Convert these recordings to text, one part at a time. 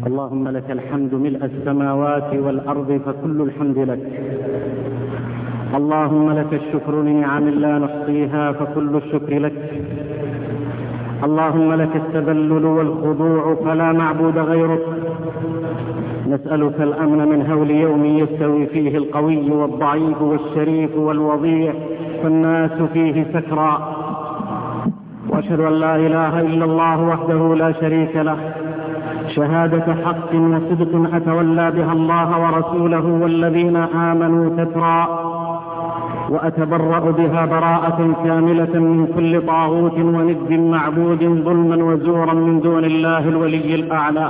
اللهم لك الحمد ملء السماوات والأرض فكل الحمد لك. اللهم لك الشكر لنعم لا نحصيها فكل الشكر لك. اللهم لك التذلل والخضوع فلا معبود غيرك. نسألك الأمن من هول يوم يستوي فيه القوي والضعيف والشريف والوضيع فالناس فيه سكرى. وأشهد أن لا إله إلا الله وحده لا شريك له شهادة حق وصدق أتولى بها الله ورسوله والذين آمنوا تترى، وأتبرأ بها براءة كاملة من كل طاغوت وند معبود ظلما وزورا من دون الله الولي الأعلى،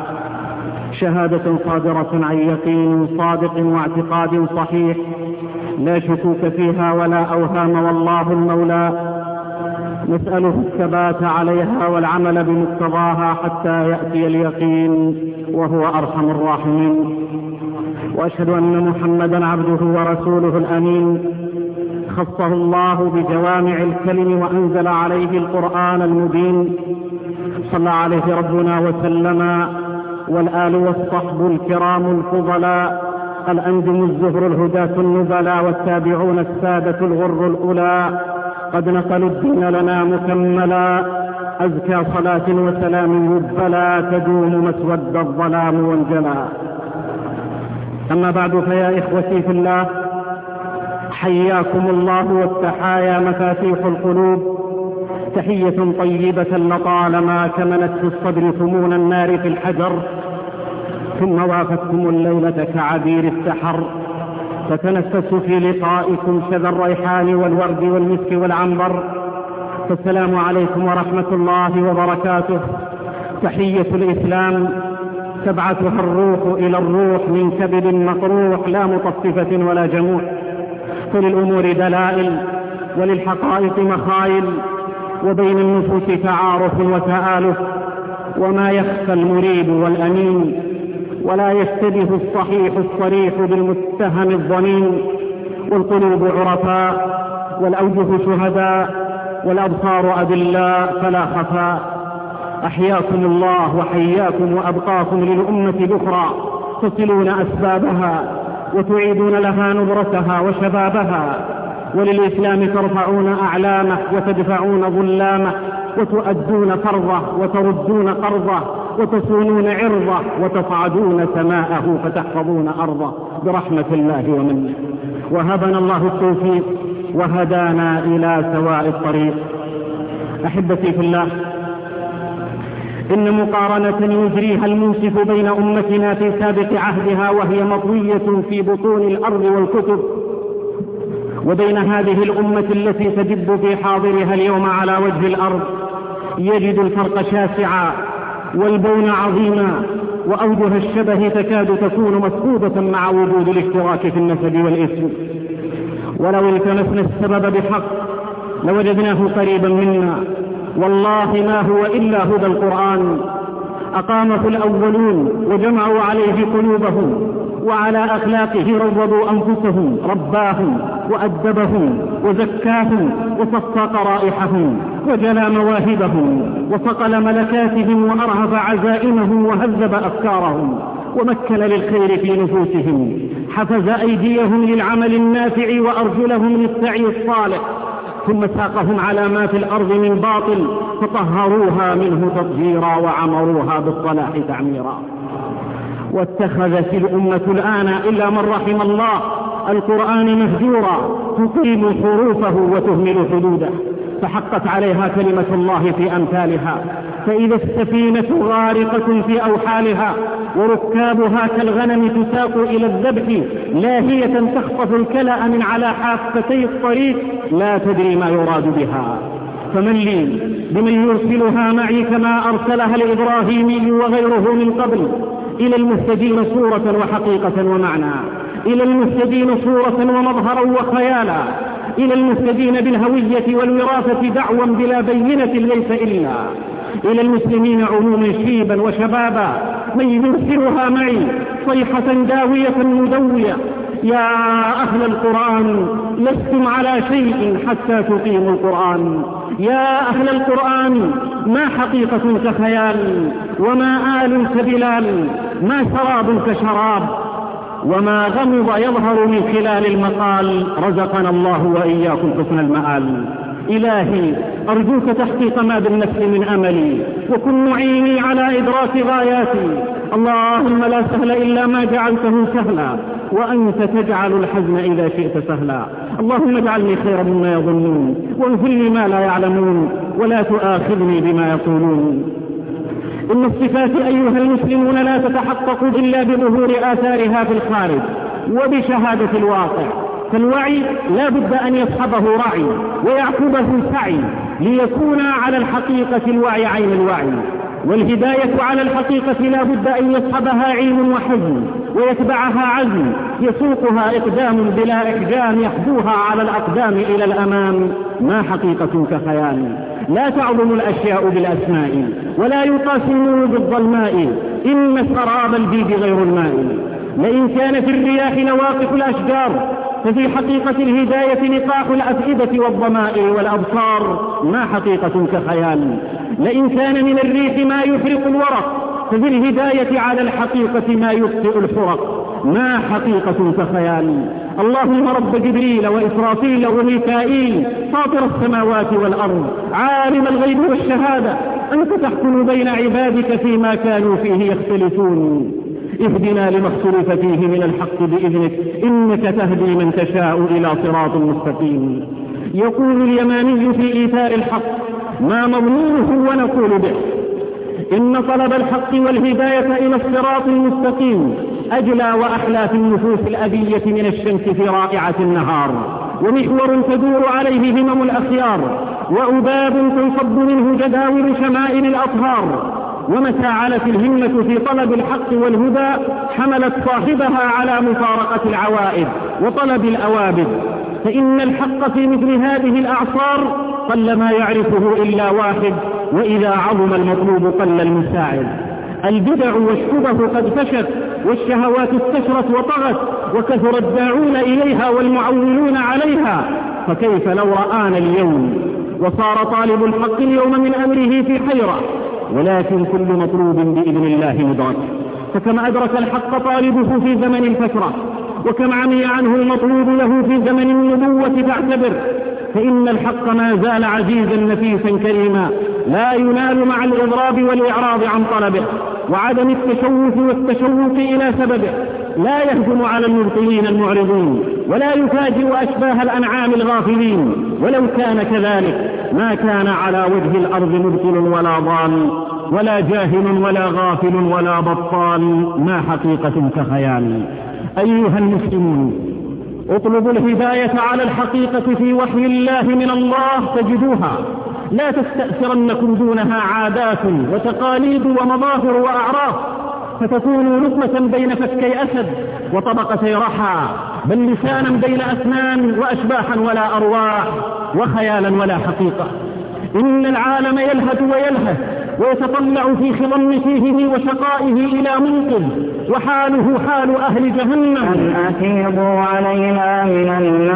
شهادة صادرة عن يقين صادق واعتقاد صحيح لا شكوك فيها ولا أوهام، والله المولى نسأله الثبات عليها والعمل بمقتضاها حتى يأتي اليقين وهو أرحم الراحمين. وأشهد أن محمدا عبده ورسوله الأمين خصه الله بجوامع الكلم وأنزل عليه القرآن المبين، صلى عليه ربنا وسلم، والآل والصحب الكرام الفضلاء الأنجم الزهر الهداة النبلاء والتابعون السادة الغر الأولى قد نقلوا الدين لنا مكملا. أزكى صلاة وسلام يبلى تدوم مسود الظلام وانجلى. أما بعد فيا إخوتي في الله، حياكم الله والتحايا مفاتيح القلوب، تحية طيبة لطالما كمنت في الصدر ثمون النار في الحجر، ثم وافتكم الليلة كعبير السحر، فتنفس في لقائكم شذا الريحان والورد والمسك والعنبر. فالسلام عليكم ورحمة الله وبركاته. تحية الإسلام تبعثها الروح إلى الروح من كبد مقروح لا مطففة ولا جموح، فللأمور دلائل وللحقائق مخايل، وبين النفوس تعارف وتآلف، وما يخفى المريب والأمين، ولا يشتبه الصحيح الصريح بالمتهم الظنين، والقلوب عرفاء والأوجه شهداء والأبصار أدلاء فلا خفاء. أحياكم الله وحياكم وأبقاكم للأمة الأخرى، تصلون أسبابها وتعيدون لها نبرتها وشبابها، وللإسلام ترفعون أعلامه وتدفعون ظلامه، وتؤدون فرضه وتردون قرضه، وتصونون عرضه وتصعدون سماءه فتحفظون أرضه برحمة الله ومنه. وهبنا الله التوفيق وهدانا إلى سواء الطريق. أحبتي في الله، إن مقارنة يجريها المنصف بين أمتنا في سابق عهدها وهي مطوية في بطون الأرض والكتب، وبين هذه الأمة التي تدب في حاضرها اليوم على وجه الأرض، يجد الفرق شاسعا والبون عظيما، وأوجه الشبه تكاد تكون مفقودة مع وجود الاشتراك في النسب والاسم. ولو التمسنا السبب بحق لوجدناه قريبا منا، والله ما هو إلا هدى القرآن. أقامه الأولون وجمعوا عليه قلوبهم، وعلى أخلاقه روضوا أنفسهم، رباهم وأدبهم وزكاهم وصفى قرائحهم وجلى مواهبهم وصقل ملكاتهم وأرهف عزائمهم وهذب أفكارهم، ومكن للخير في نفوسهم، حفز أيديهم للعمل النافع وأرجلهم للسعي الصالح، ثم ساقهم على ما في الأرض من باطل فطهروها منه تطهيرا وعمروها بالصلاح تعميرا. واتخذت الأمة الآن إلا من رحم الله القرآن مهجورا، تقيم حروفه وتهمل حدوده، فحقت عليها كلمة الله في أمثالها. فإذا السفينة غارقة في أوحالها وركابها كالغنم تساق إلى الذبح لاهية تخطف الكلأ من على حافتي الطريق لا تدري ما يراد بها، فمن لي بمن يرسلها معي كما أرسلها الإبراهيمي وغيره من قبل، إلى المهتدين صورة وحقيقة ومعنى، إلى المهتدين صورة ومظهرا وخيالا، إلى المهتدين بالهوية والوراثة دعوا بلا بينة ليس إلا، إلى المسلمين عموما شيبا وشبابا، من يرسلها معي صيحة داوية مدوية. يا أهل القرآن لستم على شيء حتى تقيموا القرآن. يا أهل القرآن، ما حقيقة كخيال، وما آل كبلال، ما شراب كشراب، وما غمض يظهر من خلال المقال. رزقنا الله وإياكم حسن المآل. إلهي أرجوك تحقيق ما بالنفس من أملي، وكن معيني على إدراك غاياتي. اللهم لا سهل إلا ما جعلته سهلا، وأنت تجعل الحزن إذا شئت سهلا. اللهم اجعلني خيرا مما يظنون، واغفر لي ما لا يعلمون، ولا تؤاخذني بما يقولون. إن الصفات أيها المسلمون لا تتحقق إلا بظهور آثارها في الخارج وبشهادة الواقع. فالوعي لا بد أن يصحبه رعي ويعقبه سعي ليكون على الحقيقة الوعي عين الوعي. والهداية على الحقيقة لا بد أن يصحبها علم وحزم ويتبعها عزم يسوقها إقدام بلا إحجام يحبوها على الأقدام إلى الأمام. ما حقيقة كخيال. لا تعظم الأشياء بالأسماء، ولا يقاس النور بالظلماء. إن سراب البيد غير الماء. لئن كان في الرياح لواقف الأشجار، ففي حقيقة الهداية لقاح الأفئدة والضمائر والأبصار. ما حقيقة كخيال. لئن كان من الريح ما يحرق الورق، ففي الهداية على الحقيقة ما يبطئ الحرق. ما حقيقة كخيال. اللهم رب جبريل وإسرافيل وميكائيل، فاطر السماوات والأرض، عالم الغيب والشهادة، أنت تحكم بين عبادك فيما كانوا فيه يختلفون. اهدنا لما اختلف فيه من الحق بإذنك، إنك تهدي من تشاء إلى صراط مستقيم. يقول اليماني في إيثار الحق: ما مضمونه ونقول به. إن طلب الحق والهداية إلى الصراط المستقيم أجلى وأحلى في النفوس الأبية من الشمس في رائعة النهار، ومحور تدور عليه همم الأخيار، وأباب تنصب منه جداول شمائل الأطهار. ومتى علت الهمة في طلب الحق والهدى حملت صاحبها على مفارقة العوائد وطلب الأوابد. فإن الحق في مثل هذه الأعصار قل ما يعرفه إلا واحد، وإذا عظم المطلوب قل المساعد. البدع والشبه قد فشت، والشهوات استشرت وطغت، وكثر الداعون إليها والمعولون عليها. فكيف لو رآنا اليوم وصار طالب الحق اليوم من أمره في حيرة، ولكن كل مطلوب بإذن الله مدرك. فكم أدرك الحق طالبه في زمن الفترة، وكم عمي عنه المطلوب له في زمن النبوة فاعتبر. فإن الحق ما زال عزيزا نفيسا كريما، لا ينال مع الإضراب والإعراض عن طلبه وعدم التشوف والتشوق إلى سببه. لا يهجم على المبطلين المعرضين، ولا يفاجئ أشباه الأنعام الغافلين. ولو كان كذلك ما كان على وجه الأرض مبطل ولا ضال، ولا جاهل ولا غافل ولا بطال. ما حقيقة كخيال. أيها المسلمون، اطلبوا الهداية على الحقيقة في وحي الله من الله تجدوها، لا تستأثرنكم دونها عادات وتقاليد ومظاهر وأعراف، فتكونوا لقمة بين فكي أسد وطبقتي رحى، بل لسانا بين أسنان، وأشباحا ولا أرواح، وخيالا ولا حقيقة. إن العالم يلهث ويلهث ويتطلع في خضم فيهه وشقائه إلى منقذ، وحاله حال أهل جهنم: أن أفيضوا علينا من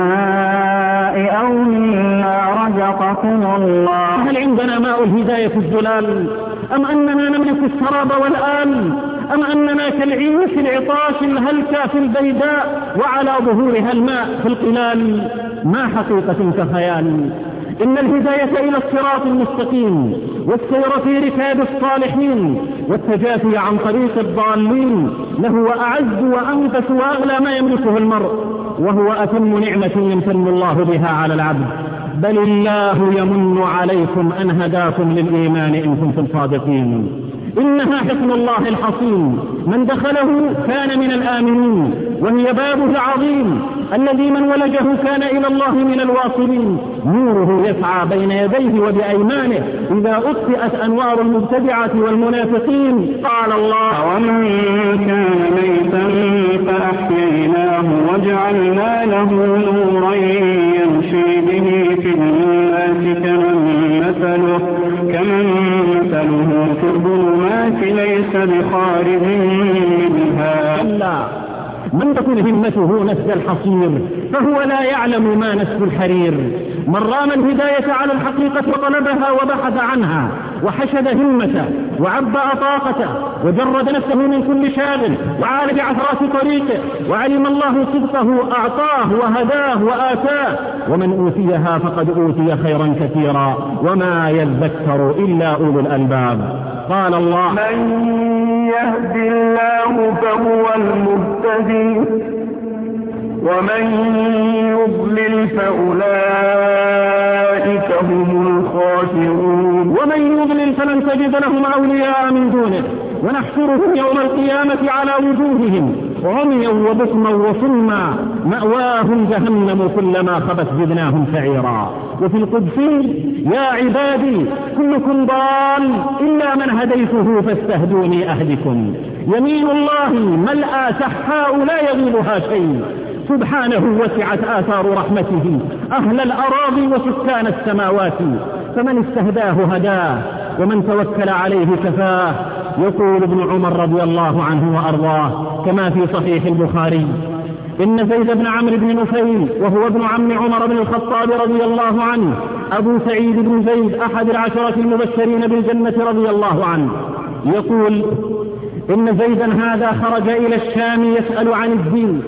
الماء أو مما رزقكم الله. هل عندنا ماء الهداية الزلال، أم أننا نملك الشراب والآل، أم أننا كالعيش العطاش الهلكة في البيداء وعلى ظهورها الماء في القلال؟ ما حقيقة كخيال. إن الهداية إلى الصراط المستقيم والسير في ركاب الصالحين والتجافي عن طريق الضالين لهو أعز وأنفس وأغلى ما يملكه المرء، وهو أتم نعمة يمتن الله بها على العبد. بل الله يمن عليكم أن هداكم للإيمان إن كنتم صادقين. إنها حصن الله الحصين، من دخله كان من الآمنين، وهي بابه العظيم الذي من ولجه كان إلى الله من الواصلين. نوره يسعى بين يديه وبأيمانه إذا أطفئت أنوار المبتدعة والمنافقين. قال الله: ومن كان ميتا فأحييناه وجعلنا له نورا يمشي به في الناس كمن مثله في الظلمات ليس بخارج منها. من تكن همته نسج الحصير فهو لا يعلم ما نسج الحرير. من رام الهداية على الحقيقة وطلبها وبحث عنها وحشد همته وعبأ طاقته وجرد نفسه من كل شاغل وعالج عثرات طريقه وعلم الله صدقه أعطاه وهداه وآتاه. ومن أوتيها فقد أوتي خيرا كثيرا وما يذكر إلا أولو الألباب. قال الله: من يهد الله فهو المهتدي ومن يضلل فأولئك هم الخاسرون. ومن يضلل فلن تجد لهم أولياء من دونه ونحشرهم يوم القيامة على وجوههم عميا وبكما وصما مأواهم جهنم كلما خبت زدناهم سعيرا. وفي القدسي: يا عبادي كلكم ضال إلا من هديته فاستهدوني أهدكم. يمين الله ملأى سحاء لا يغيبها شيء، سبحانه وسعت آثار رحمته أهل الأراضي وسكان السماوات، فمن استهداه هداه ومن توكل عليه كفاه. يقول ابن عمر رضي الله عنه وأرضاه كما في صحيح البخاري: إن زيد بن عمرو بن نفيل وهو ابن عم عمر بن الخطاب رضي الله عنه أبو سعيد بن زيد أحد العشرة المبشرين بالجنة رضي الله عنه يقول: إن زيدا هذا خرج إلى الشام يسأل عن الدين،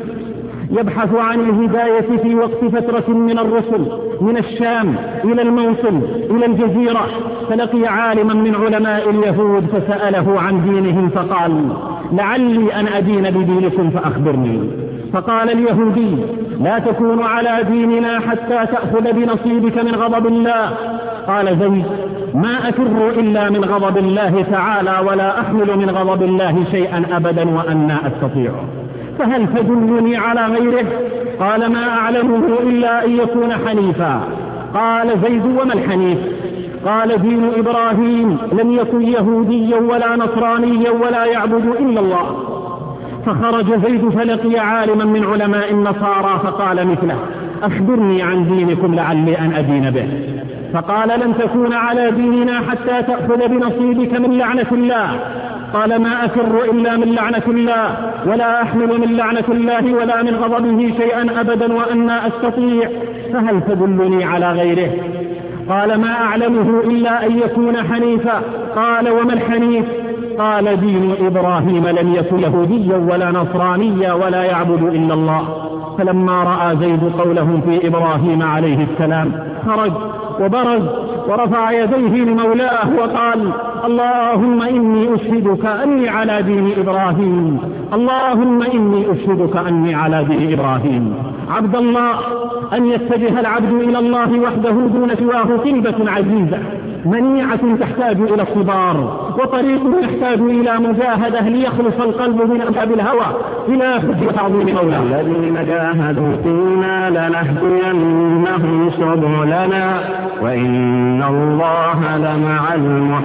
يبحث عن الهداية في وقت فترة من الرسل من الشام إلى الموصل إلى الجزيرة، فلقي عالما من علماء اليهود فسأله عن دينهم فقال: لعلي أن أدين بدينكم فأخبرني. فقال اليهودي: لا تكون على ديننا حتى تأخذ بنصيبك من غضب الله. قال زيد: ما أفر إلا من غضب الله تعالى ولا أحمل من غضب الله شيئا أبدا وأنا أستطيعه، فهل تدلني على غيره؟ قال: ما أعلمه إلا أن يكون حنيفا. قال زيد: وما الحنيف؟ قال: دين إبراهيم، لم يكن يهوديا ولا نصرانيا ولا يعبد إلا الله. فخرج زيد فلقي عالما من علماء النصارى فقال مثله: أخبرني عن دينكم لعلي أن أدين به. فقال: لن تكون على ديننا حتى تأخذ بنصيبك من لعنة الله. قال: ما أفر إلا من لعنة الله ولا أحمل من لعنة الله ولا من غضبه شيئا أبدا وأنا أستطيع، فهل تدلني على غيره؟ قال: ما أعلمه إلا أن يكون حنيفا. قال: وما الحنيف؟ قال: دين إبراهيم، لم يكن يهوديا ولا نصرانيا ولا يعبد إلا الله. فلما رأى زيد قولهم في إبراهيم عليه السلام خرج وبرز ورفع يديه لمولاه وقال: اللهم إني أشهدك أني على دين إبراهيم، اللهم إني أشهدك أني على دين إبراهيم. عبد الله، أن يتجه العبد إلى الله وحده دون سواه قلبة عزيزة منيعة تحتاج إلى الصبار، وطريق يحتاج إلى مجاهدة ليخلص القلب من أبعد الهوى إلى حب تعظيم مولاه. الذين جاهدوا فينا لنهدينهم سبلنا وإن الله لمع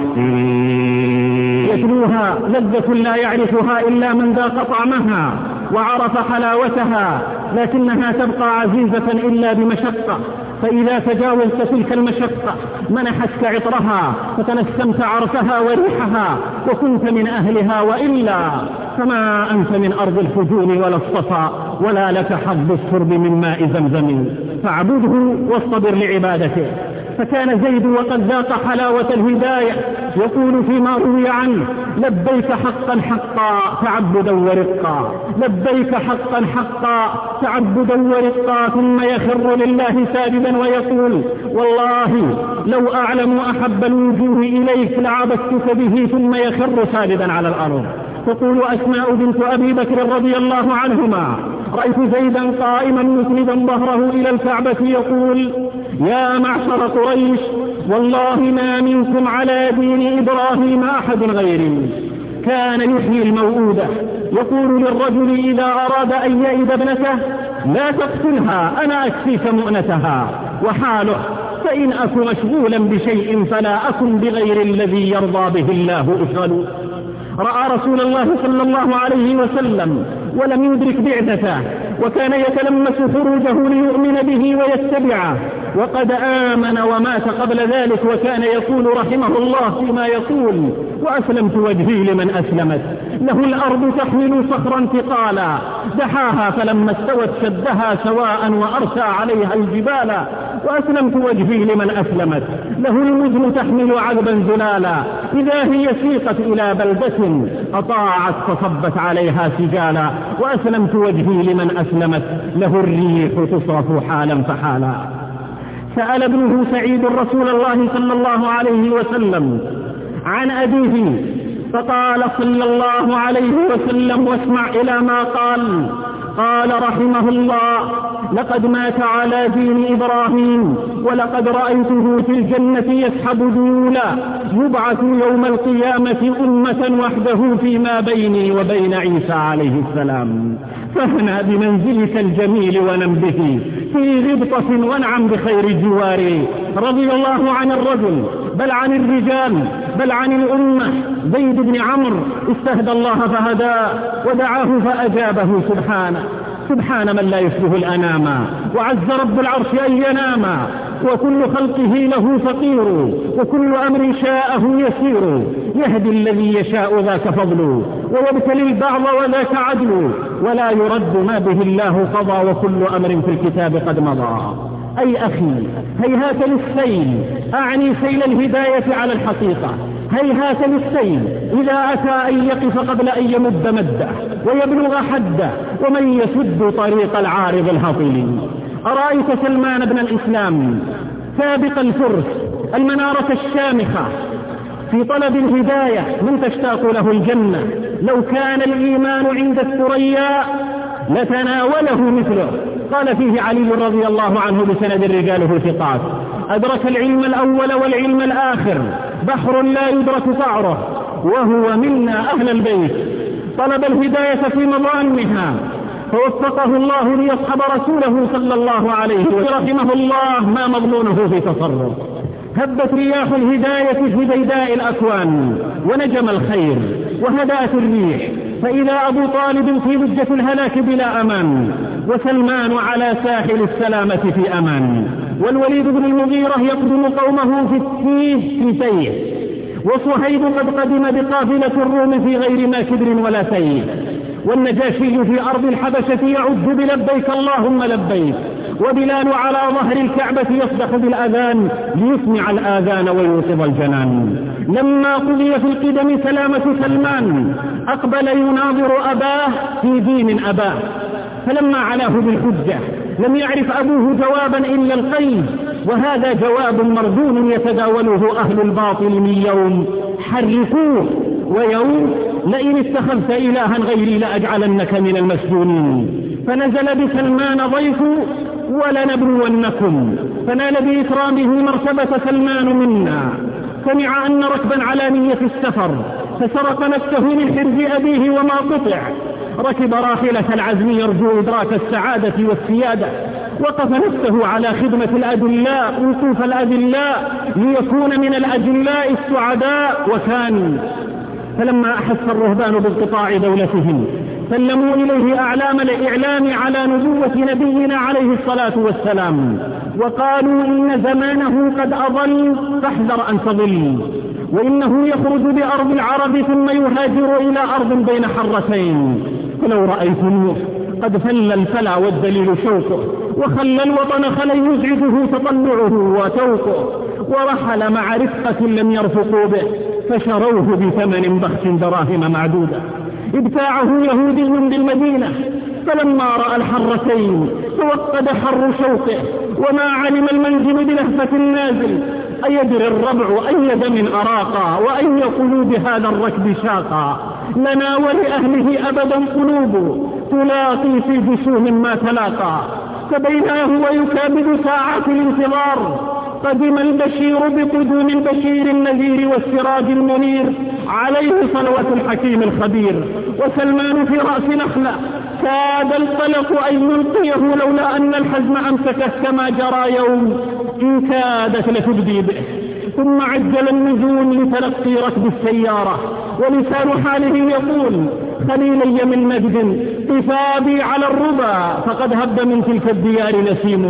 المحسنين. يتلوها لذة لا يعرفها إلا من ذاق طعمها وعرف حلاوتها، لكنها تبقى عزيزة إلا بمشقة، فإذا تجاوزت تلك المشقة منحتك عطرها فتنسمت عرفها وريحها وكنت من أهلها، وإلا فما أنت من أرض الفجون ولا الصفا ولا لك حظ الشرب من ماء زمزم. فاعبده واصطبر لعبادته. فكان زيد وقد ذاق حلاوة الهداية يقول فيما روي عنه: لبيك حقا حقا تعبدا ورقا، لبيك حقا حقا تعبدا ورقا، ثم يخر لله ساجدا ويقول: والله لو أعلم أحب الوجوه إليك لعبدتك به، ثم يخر ساجدا على الأرض. تقول أسماء بنت أبي بكر رضي الله عنهما: رأيت زيدا قائما مسندا ظهره إلى الكعبة يقول: يا معشر قريش، والله ما منكم على دين إبراهيم أحد غيري. كان يحيي الموؤودة، يقول للرجل إذا أراد أن يئد ابنته: لا تقتلها أنا أكفيك مؤنتها. وحاله: فإن أكن مشغولا بشيء فلا أكن بغير الذي يرضى به الله أشغل. رأى رسول الله صلى الله عليه وسلم ولم يدرك بعثته، وكان يتلمس خروجه ليؤمن به ويتبعه، وقد آمن ومات قبل ذلك وكان يقول رحمه الله فيما يقول: وأسلمت وجهي لمن أسلمت له الأرض تحمل صخرا ثقالا دحاها فلما استوت شدها سواء وأرسى عليها الجبال. وأسلمت وجهي لمن أسلمت له المزن تحمل عذبا زلالا إذا هي سيقت إلى بلدة أطاعت فصبت عليها سجالا. وأسلمت وجهي لمن أسلمت له الريح تصرف حالا فحالا. سأل ابنه سعيد رسول الله صلى الله عليه وسلم عن أبيه فقال صلى الله عليه وسلم: واسمع إلى ما قال. قال رحمه الله: لقد مات على دين إبراهيم ولقد رأيته في الجنة يسحب ذيولا يبعث يوم القيامة أمة وحده فيما بيني وبين عيسى عليه السلام. فهنا بمنزلك الجميل ونم به في غبطة وانعم بخير جواري. رضي الله عن الرجل بل عن الرجال بل عن الأمة زيد بن عمرو استهدى الله فهداه ودعاه فأجابه سبحان من لا يشبه الأنام وعز رب العرش أن ينام وكل خلقه له فقير وكل أمر شاءه يسير يهدي الذي يشاء ذاك فضل ويبتلي البعض وذاك عدل ولا يرد ما به الله قضى وكل أمر في الكتاب قد مضى. أي أخي هيهات للسيل أعني سيل الهداية على الحقيقة هيهات للسيل إذا أتى أن يقف قبل أن يمد مده ويبلغ حده ومن يسد طريق العارض الهطل. أرأيت سلمان بن الإسلام سابق الفرس المنارة الشامخة في طلب الهداية من تشتاق له الجنة لو كان الإيمان عند الثريا لتناوله مثله. قال فيه علي رضي الله عنه بسند رجاله ثقات: أدرك العلم الأول والعلم الآخر بحر لا يدرك قعره وهو منا أهل البيت. طلب الهداية في مظانها فوفقه الله ليصحب رسوله صلى الله عليه وسلم رحمه الله ما مضمونه في تصرف. هبت رياح الهداية في بيداء الأكوان ونجم الخير وهدأت الريح فإذا أبو طالب في لجة الهلاك بلا أمان وسلمان على ساحل السلامة في أمان والوليد بن المغيرة يقدم قومه في التيه في سيف وصهيب قد قدم بقافلة الروم في غير ما كبر ولا سيف والنجاشي في أرض الحبشة يعد بلبيك اللهم لبيك وبلال على ظهر الكعبة يصدق بالأذان ليسمع الآذان ويوقظ الجنان. لما قضي في القدم سلامة سلمان أقبل يناظر أباه في دين أباه فلما علاه بالحجة لم يعرف أبوه جوابا إلا القيد وهذا جواب مردود يتداوله أهل الباطل من يوم حرقوه ويوم لئن اتخذت إلها غيري لأجعلنك من المسجونين. فنزل بسلمان ضيف ولنبلونكم فنال بإكرامه مرتبة سلمان منا. سمع أن ركبا على نية السفر فسرق نفسه من حرز أبيه وما قطع ركب راحلة العزم يرجو إدراك السعادة والسيادة وقف نفسه على خدمة الأدلاء وقوف الأدلاء ليكون من الأجلاء السعداء وكان. فلما أحس الرهبان بانقطاع دولتهم سلموا إليه أعلام الإعلام على نبوة نبينا عليه الصلاة والسلام وقالوا إن زمانه قد أضل فاحذر أن تضل وإنه يخرج بأرض العرب ثم يهاجر إلى أرض بين حرتين. فلو رأيتم قد فل الفلا والدليل شوقه وخلى الوطن خلا يزعجه تطلعه وتوقه ورحل مع رفقة لم يرفقوا به فشروه بثمن بخس دراهم معدودة. ابتاعه يهودي بالمدينة فلما رأى الحرتين توقد حر شوقه وما علم المنزل بلهفة النازل أيدري الربع أي دم أراقا وأي قلوب هذا الركب شاقا لنا ولأهله أبدا قلوب تلاقي في جسوم ما تلاقى. فبينه ويكابد ساعات الانتظار قدم البشير بقدوم البشير النذير والسراج المنير عليه صلوة الحكيم الخبير وسلمان في رأس نخلة كاد القلق أن يلقيه لولا أن الحزم أمسكه كما جرى يوم إن كادت لتبدي به. ثم عجل النزول لتلقي ركب السيارة ولسان حاله يقول خليلي من مجد قفابي على الربا فقد هب من تلك الديار نسيم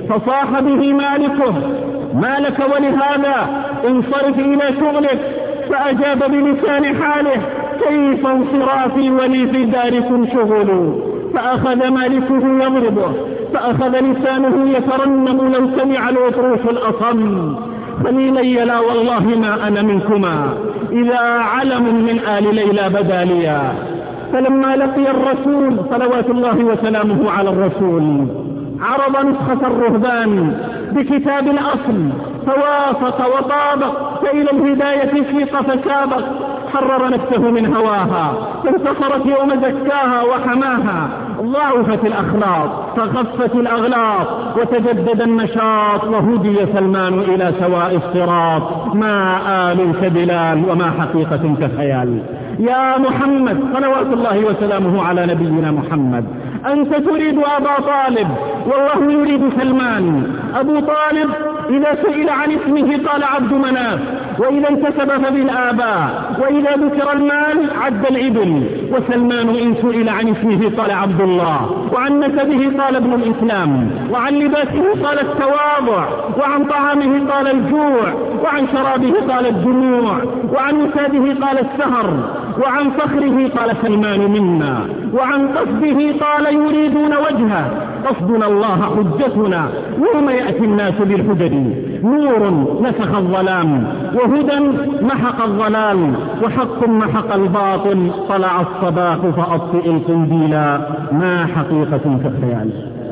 فصاح به مالكه: ما لك ولهذا؟ انصرف إلى شغلك. فأجاب بلسان حاله: كيف انصرافي ولي في داركم شغل؟ فأخذ مالكه يضربه، فأخذ لسانه يترنم لو سمع الأطروش الأصم: خليلي لا والله ما أنا منكما، إذا علم من آل ليلى بدا ليا. فلما لقي الرسول صلوات الله وسلامه على الرسول عرض نسخة الرهبان بكتاب الأصل، فوافق وطابق، فإلى الهداية سيق فسابق، حرر نفسه من هواها، فانتصرت يوم زكاها وحماها، ضعفت الأخلاق فخفت الأغلاط، وتجدد النشاط، وهدي سلمان إلى سواء الصراط. ما آل كبلال وما حقيقة كخيال. يا محمد صلوات الله وسلامه على نبينا محمد، أنت تريد أبا طالب والله يريد سلمان. أبو طالب إذا سئل عن اسمه قال عبد مناف، وإذا انتسب فبالآباء، وإذا ذكر المال عد الإبل. وسلمان إن سئل عن اسمه قال عبد الله، وعن نسبه قال ابن الإسلام، وعن لباسه قال التواضع، وعن طعامه قال الجوع، وعن شرابه قال الدموع، وعن وساده قال السهر، وعن فخره قال سلمان منا، وعن قصده قال يريدون وجهه. قصدنا الله حجتنا يوم يأتي الناس بالحجج، نور نسخ الظلام، وهدى محق الضلال، وحق محق الباطل. طلع الصباح فأطفئ القنديلا، ما حقيقة كالخيال.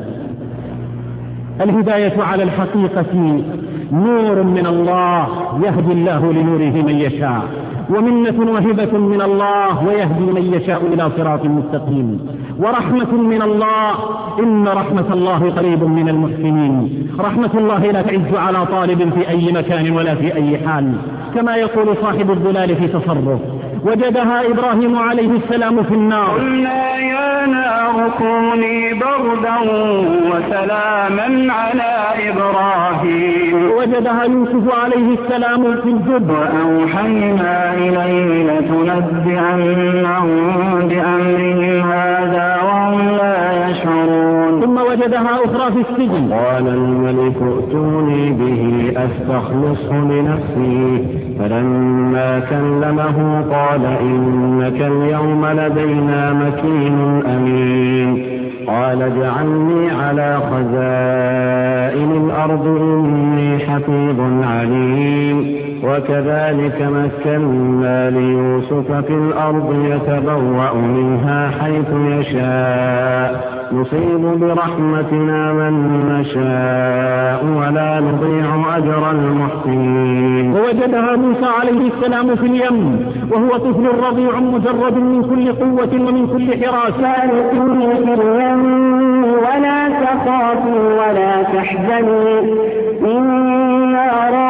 الهداية على الحقيقة نور من الله يهدي الله لنوره من يشاء، ومنة وهبة من الله ويهدي من يشاء إلى صراط مستقيم، ورحمة من الله، إن رحمة الله قريب من المحسنين. رحمة الله لا تعز على طالب في أي مكان ولا في أي حال، كما يقول صاحب الظلال في تصرف: وجدها إبراهيم عليه السلام في النار: قلنا يا نار كوني بردا وسلاما على إبراهيم. وجدها يوسف عليه السلام في الجب: وأوحينا إليه لتنبئنهم بأمرهم هذا وهم لا يشعرون. ثم وجدها أخرى في السجن: قال الملك ائتوني به أستخلصه لنفسي. فلما كلمه قال إنك اليوم لدينا مكين أمين. قال اجعلني على خزائن الأرض إني حفيظ عليم. وكذلك مكنا ليوسف في الأرض يتبوأ منها حيث يشاء، نصيب برحمتنا من نشاء ولا نضيع أجر المحسنين. ووجدها موسى عليه السلام في اليم وهو طفل رضيع مجرد من كل قوة ومن كل حراسة: في اليم ولا تخافوا ولا تحزنوا إنا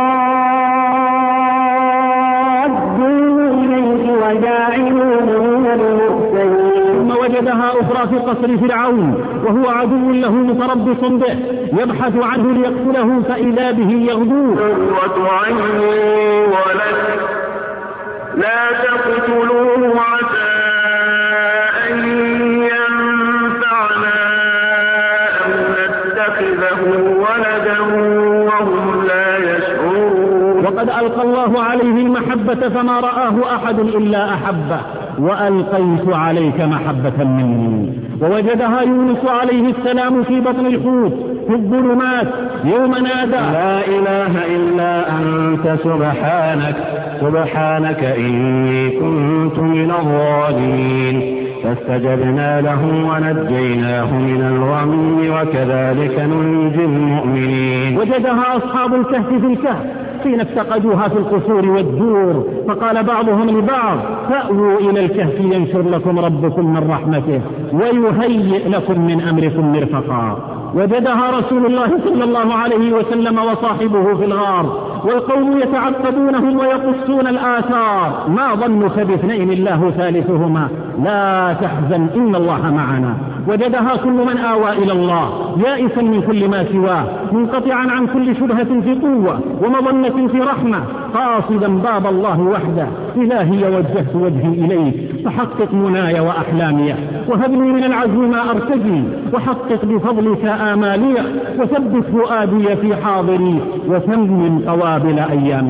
رادوه إليك وجاعلوه من المرسلين. ثم وجدها أخرى في قصر فرعون وهو عدو له متربص به يبحث عنه ليقتله، فإذا به يغدوه: قرة عين ولك لا تقتلوه عسى أن ينفعنا أو نتخذه ولدا وهم لا يشعرون. وقد ألقى الله عليه المحبة فما رآه أحد إلا أحبه، وألقيت عليك محبة مني. ووجدها يونس عليه السلام في بطن الحوت في الظلمات يوم نادى: لا إله إلا أنت سبحانك إني كنت من الظالمين. فاستجبنا له ونجيناه من الغم وكذلك ننجي المؤمنين. وجدها أصحاب الكهف في الكهف حين افتقدوها في القصور والدور، فقال بعضهم لبعض: فأووا إلى الكهف ينشر لكم ربكم من رحمته ويهيئ لكم من أمركم مرفقا. وجدها رسول الله صلى الله عليه وسلم وصاحبه في الغار والقوم يتعقبونهم ويقصون الآثار: ما ظنك باثنين الله ثالثهما لا تحزن إن الله معنا. وجدها كل من آوى إلى الله يائسا من كل ما سواه، منقطعا عن كل شبهة في قوة ومظنة في رحمة، قاصدا باب الله وحده: إلهي وجهت وجهي إليك فحقق مناي وأحلامي، وهب لي من العزم ما أرتجي، وحقق بفضلك آمالي، وثبت فؤادي في حاضري، وثمن قوابل أيامي.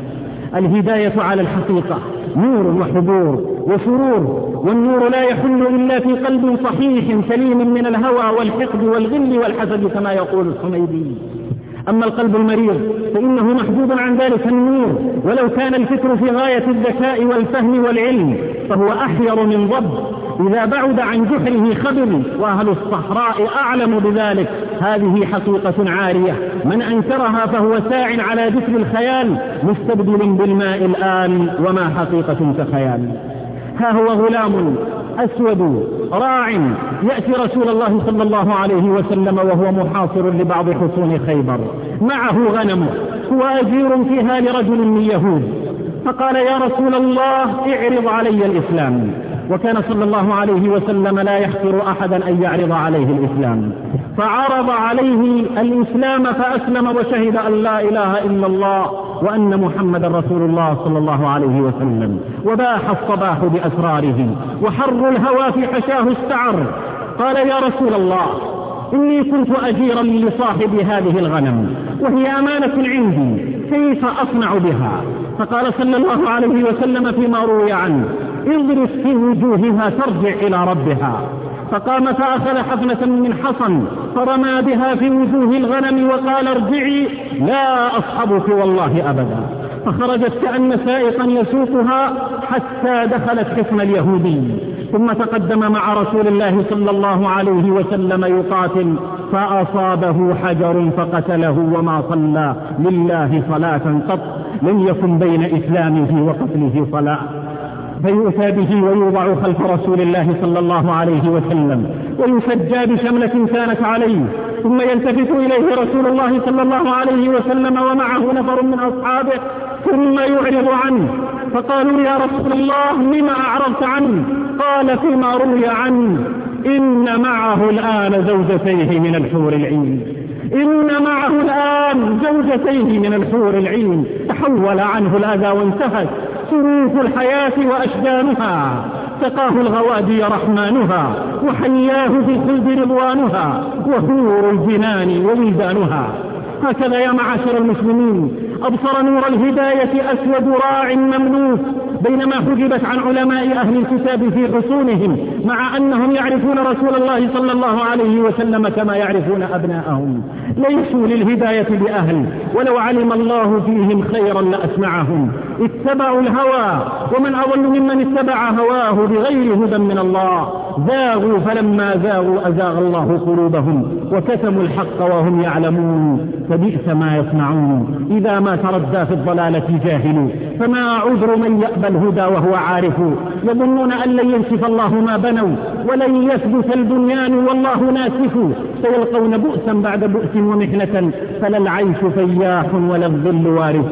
الهداية على الحقيقة نور وحضور وسرور، والنور لا يحل إلا في قلب صحيح سليم من الهوى والحقد والغل والحسد كما يقول الحميدي. أما القلب المريض فإنه محجوب عن ذلك النور، ولو كان الفكر في غاية الذكاء والفهم والعلم فهو أحير من ضب إذا بعد عن جحره خبر، وأهل الصحراء أعلم بذلك. هذه حقيقة عارية، من أنكرها فهو ساع على ذكر الخيال مستبدل بالماء الآن، وما حقيقة كخيال. ها هو غلام أسود راع يأتي رسول الله صلى الله عليه وسلم وهو محاصر لبعض حصون خيبر، معه غنم هو أجير فيها لرجل من يهود، فقال يا رسول الله اعرض علي الإسلام. وكان صلى الله عليه وسلم لا يحقر أحدا أن يعرض عليه الإسلام، فعرض عليه الإسلام فأسلم وشهد أن لا إله إلا الله وأن محمد رسول الله صلى الله عليه وسلم. وباح الصباح بأسراره، وحر الهوى في حشاه استعر. قال يا رسول الله إني كنت أجيرا لصاحب هذه الغنم وهي أمانة عندي، كيف أصنع بها؟ فقال صلى الله عليه وسلم فيما روي عنه اضرب في وجوهها ترجع إلى ربها. فقام فأخذ حفنة من حصن فرمى بها في وجوه الغنم وقال ارجعي لا أصحبك والله أبدا. فخرجت كأن سائقا يسوقها حتى دخلت حصن اليهودي، ثم تقدم مع رسول الله صلى الله عليه وسلم يقاتل، فأصابه حجر فقتله، وما صلى لله صلاة قط لم يكن بين إسلامه وقتله صلاة. فيؤتى به ويوضع خلف رسول الله صلى الله عليه وسلم ويسجى بشملة كانت عليه، ثم يلتفت إليه رسول الله صلى الله عليه وسلم ومعه نفر من أصحابه ثم يعرض عنه، فقالوا يا رسول الله لما أعرضت عنه؟ قال فيما روي عنه إن معه الآن زوجتيه من الحور العين، إن معه الآن زوجتيه من الحور العين. تحول عنه الأذى وانتهت صروف الحياة وأشجانها، سقاه الغوادي رحمانها، وحياه في الخلد رضوانها، وحور الجنان وولدانها. هكذا يا معاشر المسلمين أبصر نور الهداية أسود راع مملوك، بينما حجبت عن علماء أهل الكتاب في حصونهم، مع أنهم يعرفون رسول الله صلى الله عليه وسلم كما يعرفون أبناءهم. ليسوا للهداية بأهل، ولو علم الله فيهم خيرا لأسمعهم. اتبعوا الهوى، ومن أضل ممن اتبع هواه بغير هدى من الله. زاغوا فلما زاغوا أزاغ الله قلوبهم، وكتموا الحق وهم يعلمون. فبئس ما يصنعون إذا ما تردى في الضلالة جاهل، فما عذر من يأبى الهدى وهو عارف. يظنون أن لن ينسف الله ما بنوا، ولن يثبت البنيان والله ناسف. سيلقون بؤسا بعد بؤس ومحنة، فلا العيش فياح ولا الظل وارث.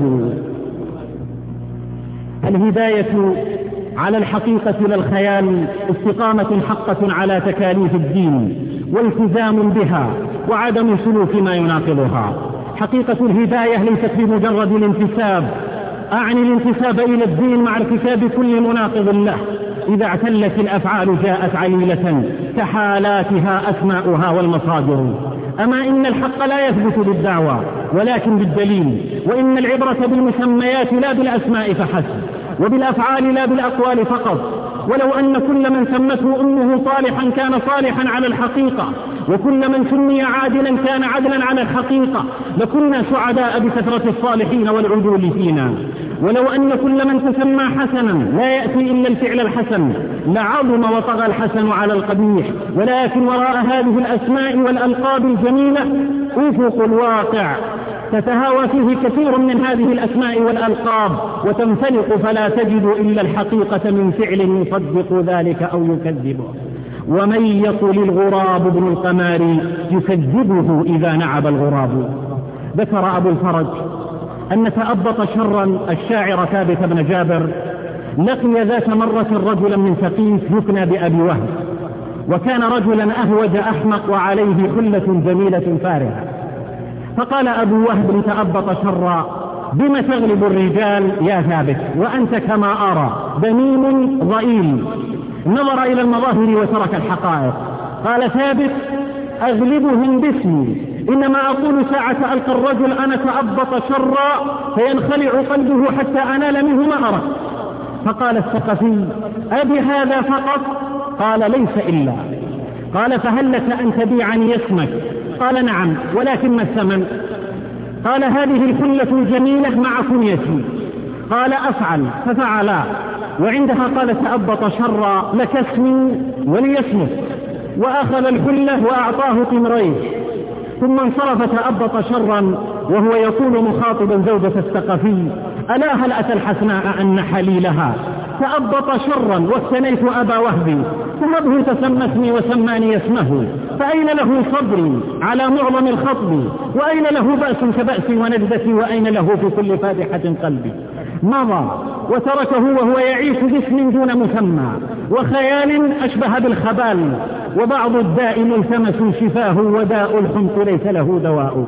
الهداية على الحقيقة لا الخيال استقامة حقة على تكاليف الدين والتزام بها وعدم سلوك ما يناقضها. حقيقة الهداية ليست بمجرد الانتساب، أعني الانتساب إلى الدين مع ارتكاب كل مناقض له. إذا اعتلت الأفعال جاءت عليلة كحالاتها أسماؤها والمصادر. أما إن الحق لا يثبت بالدعوى ولكن بالدليل، وإن العبرة بالمسميات لا بالأسماء فحسب، وبالأفعال لا بالأقوال فقط. ولو أن كل من سمته أمه صالحا كان صالحا على الحقيقة، وكل من سمي عادلا كان عدلا على الحقيقة، لكنا سعداء بكثرة الصالحين والعدول فينا. ولو أن كل من تسمى حسنا لا يأتي إلا الفعل الحسن لعظم وطغى الحسن على القبيح. ولكن وراء هذه الأسماء والألقاب الجميلة أفق الواقع تتهاوى فيه كثير من هذه الأسماء والألقاب وتنفلق، فلا تجد إلا الحقيقة من فعل يصدق ذلك أو يكذبه. ومن يقل الغراب ابن القمار يكذبه إذا نعب الغراب. ذكر أبو الفرج أن تأبط شرا الشاعر ثابت بن جابر لقي ذات مرة رجلا من ثقيف يكنى بأبي وهب، وكان رجلا أهوج أحمق وعليه حلة جميلة فارهة. فقال أبو وهب لتأبط شرا بما تغلب الرجال يا ثابت وأنت كما أرى ذميم ضئيل، نظر إلى المظاهر وترك الحقائق. قال ثابت: أغلبهم باسمي، إنما أقول ساعة ألقى الرجل أنا تأبط شرا فينخلع قلبه حتى أنال منه ما أردت. فقال الثقفي: أبي هذا فقط؟ قال: ليس إلا. قال: فهل لك أن تبيعني اسمك؟ قال: نعم، ولكن ما الثمن؟ قال: هذه الحلة الجميلة مع كنيتي. قال: أفعل. ففعلا، وعندها قال: تأبط شرا لك اسمي ولي اسمك، وأخذ الحلة وأعطاه تمرين، ثم انصرف تأبط شرا وهو يقول مخاطبا زوجة الثقفي: ألا هل أتى الحسناء أن حليلها تأبط شرا واستنيت أبا وهبي، فهبه تسمى اسمي وسماني اسمه، فأين له صبري على معظم الخطب، وأين له بأس كبأسي ونجدتي، وأين له في كل فادحة قلبي. مضى وتركه وهو يعيش باسم دون مسمى وخيال أشبه بالخبال، وبعض الداء ملتمس شفاه، وداء الحمق ليس له دواء.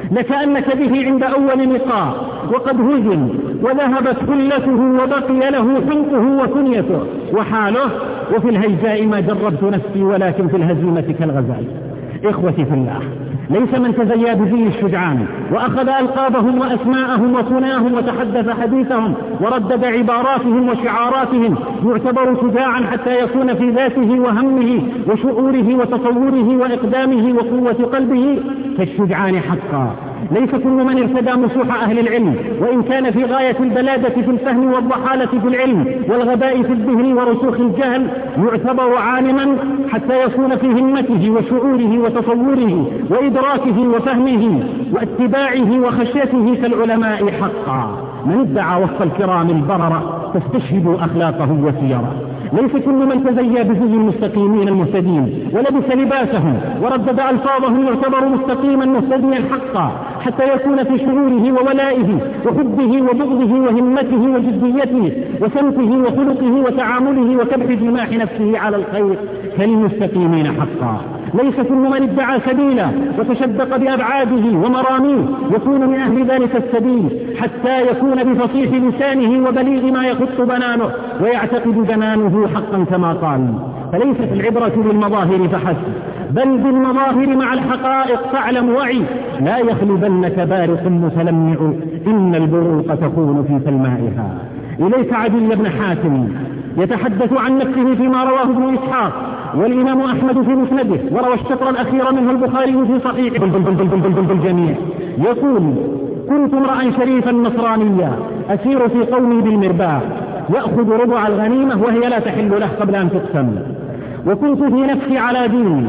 لكأنك به عند أول لقاء وقد هزم وذهبت حلته وبقي له حمقه وكنيته وحاله، وفي الهيجاء ما جربت نفسي ولكن في الهزيمة كالغزال. إخوتي في الله، ليس من تزيا بزي الشجعان وأخذ ألقابهم وأسماءهم وكناهم وتحدث حديثهم وردد عباراتهم وشعاراتهم يعتبر شجاعا حتى يكون في ذاته وهمه وشعوره وتصوره وإقدامه وقوة قلبه كالشجعان حقا. ليس كل من ارتدى مسوح أهل العلم وإن كان في غاية البلادة في الفهم والضحالة في العلم والغباء في الذهن ورسوخ الجهل يعتبر عالما حتى يكون في همته وشعوره وتصوره وإدراكه وفهمه واتباعه وخشيته كالعلماء حقا. من ادعى وصف الكرام البررة تستشهد أخلاقه وسيره. ليس كل من تزيا بزي المستقيمين المهتدين ولبس لباسهم وردد ألفاظهم يعتبر مستقيما مهتديا حقا حتى يكون في شعوره وولائه وحبه وبغضه وهمته وجديته وسمته وخلقه وتعامله وكبح جماح نفسه على الخير كالمستقيمين حقا. ليس كل من ادعى سبيلا وتشدق بأبعاده ومراميه يكون من أهل ذلك السبيل حتى يكون بفصيح لسانه وبليغ ما يخط بنانه ويعتقد بنانه حقا كما قال. فليست العبرة بالمظاهر فحسب بل بالمظاهر مع الحقائق. فاعلم وعي لا يخلبنك بارق متلمع إن البروق تكون في سلمائها. إليك عدي بن حاتم يتحدث عن نفسه فيما رواه ابن إسحاق والإمام أحمد في مسنده وروى الشطر الأخير منه البخاري في صحيحه بالجميع. يقول: كنت امرأ شريفا نصرانيا أسير في قومي بالمرباح يأخذ ربع الغنيمة وهي لا تحل له قبل أن تقسم، وكنت في نفسي على ديني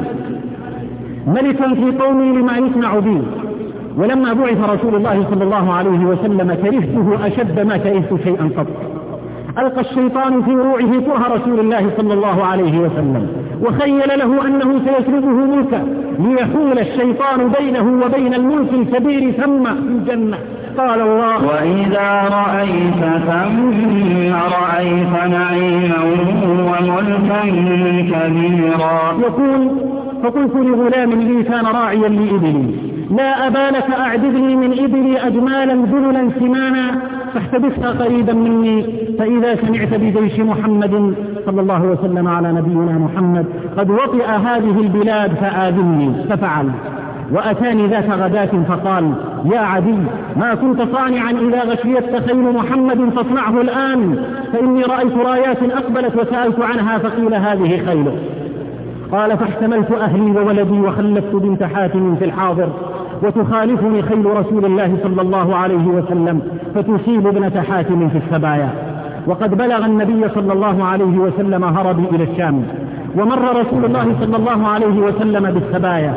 ملكا في قومي لما يصنع بي، ولما بعث رسول الله صلى الله عليه وسلم كرهته أشد ما كرهت شيئا قط. ألقى الشيطان في روعه كره رسول الله صلى الله عليه وسلم وخيل له أنه سيسلبه ملكا ليحول الشيطان بينه وبين الملك الكبير ثم في الجنة. قال الله: وإذا رأيت ثم رأيت نعيما وملكا كبيرا. يقول: فقلت لغلام لي كان راعيا لإبلي: لا أبا لك أعددني من إبلي أجمالا ذللا سمانا فاحتبسها قريبا مني، فإذا سمعت بجيش محمد صلى الله وسلم على نبينا محمد قد وطئ هذه البلاد فآذني. ففعل، وأتاني ذات غداة فقال: يا عدي، ما كنت صانعا إذا غشيت خيل محمد فاصنعه الآن، فإني رأيت رايات أقبلت وسألت عنها فقيل هذه خيله. قال: فاحتملت أهلي وولدي وخلفت بنت حاتم في الحاضر وتخالفني خيل رسول الله صلى الله عليه وسلم فتصيب ابنة حاتم في السبايا. وقد بلغ النبي صلى الله عليه وسلم هربي إلى الشام، ومر رسول الله صلى الله عليه وسلم بالسبايا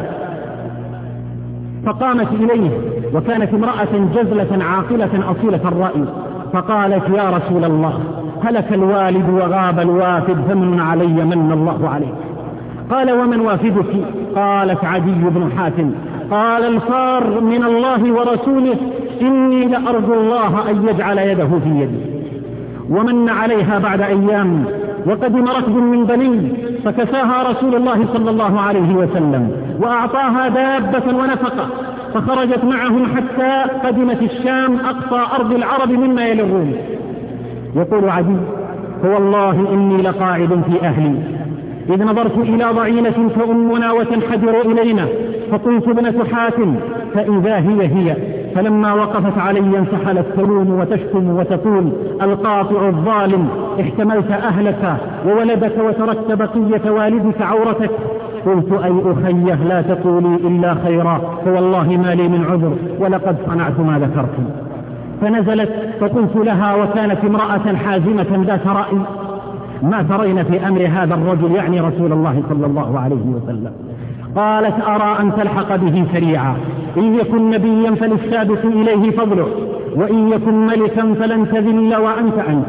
فقامت إليه وكانت امرأة جزلة عاقلة أصيلة الرأي، فقالت: يا رسول الله، هلك الوالد وغاب الوافد فمن علي من الله عليك. قال: ومن وافدك؟ قالت: عدي بن حاتم. قال: الفار من الله ورسوله إني لأرجو الله أن يجعل يده في يدي. ومن عليها بعد أيام وقدم ركب من بني فكساها رسول الله صلى الله عليه وسلم وأعطاها دابة ونفقة، فخرجت معهم حتى قدمت الشام أقصى أرض العرب مما يلي الروم. يقول عدي: فوالله إني لقاعد في أهلي إذ نظرت إلى ضعينة تؤمنا وتنحدر إلينا فقلت ابنة حاتم، فإذا هي فلما وقفت علي انسحلت تلوم وتشتم وتقول القاطع الظالم احتملت أهلك وولدك وتركت بقية والدك عورتك. قلت أي أخيه لا تقولي إلا خيرا فوالله ما لي من عذر ولقد صنعت ما ذكرت. فنزلت فقلت لها وكانت امرأة حازمة ذات رأي ما ترين في أمر هذا الرجل يعني رسول الله صلى الله عليه وسلم؟ قالت أرى أن تلحق به سريعا، إن يكن نبيا فللسابق إليه فضله وإن يكن ملكا فلن تذل وأنت أنت.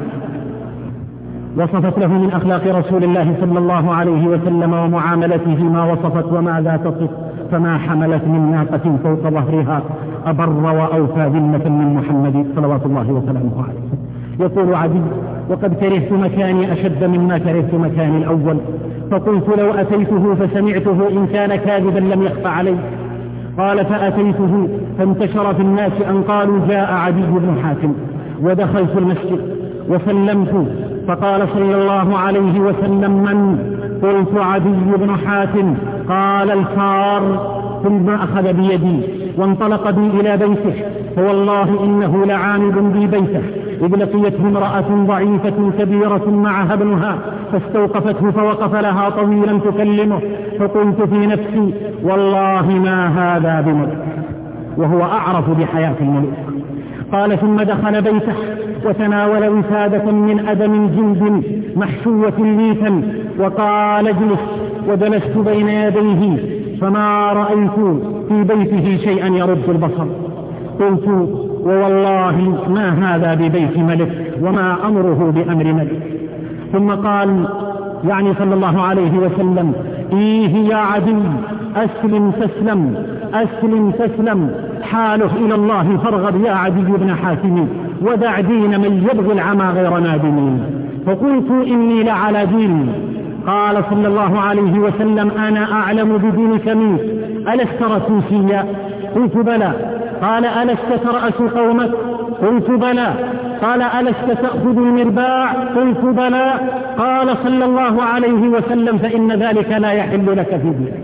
وصفت له من أخلاق رسول الله صلى الله عليه وسلم ومعاملته ما وصفت وماذا تصف، فما حملت من ناقة فوق ظهرها أبر وأوفى ذمة من محمد صلوات الله وسلامه عليه. يقول عدي وقد كرهت مكاني أشد مما كرهت مكاني الأول، فقلت لو أتيته فسمعته إن كان كاذبا لم يخفى عليه. قال فأتيته فانتشر في الناس أن قالوا جاء عدي بن حاتم، ودخلت المسجد وسلمت فقال صلى الله عليه وسلم من؟ قلت عدي بن حاتم. قال الفار، ثم أخذ بيدي وانطلق بي إلى بيته، فوالله إنه لعامد بي بيته إذ لقيته امرأة ضعيفة كبيرة معها ابنها فاستوقفته فوقف لها طويلا تكلمه، فقلت في نفسي والله ما هذا بملك، وهو أعرف بحياة الملوك. قال ثم دخل بيته وتناول وسادة من أدم جلد محشوة ليفا وقال اجلس، وجلست بين يديه فما رأيت في بيته شيئا يرد البصر. قلت ووالله ما هذا ببيت ملك وما أمره بأمر ملك. ثم قال يعني صلى الله عليه وسلم إيه يا عدي أسلم تسلم أسلم تسلم، حاله إلى الله فارغب يا عدي بن حاتم ودع دين من يبغي العمى غير نادمين. فقلت إني لعلى دين. قال صلى الله عليه وسلم أنا أعلم بدينك منك، ألست رسوسيا؟ قلت بلى. قال ألست ترأس قومك؟ قلت بلى. قال ألست تأخذ المرباع؟ قلت بلى. قال صلى الله عليه وسلم فإن ذلك لا يحل لك في دينك.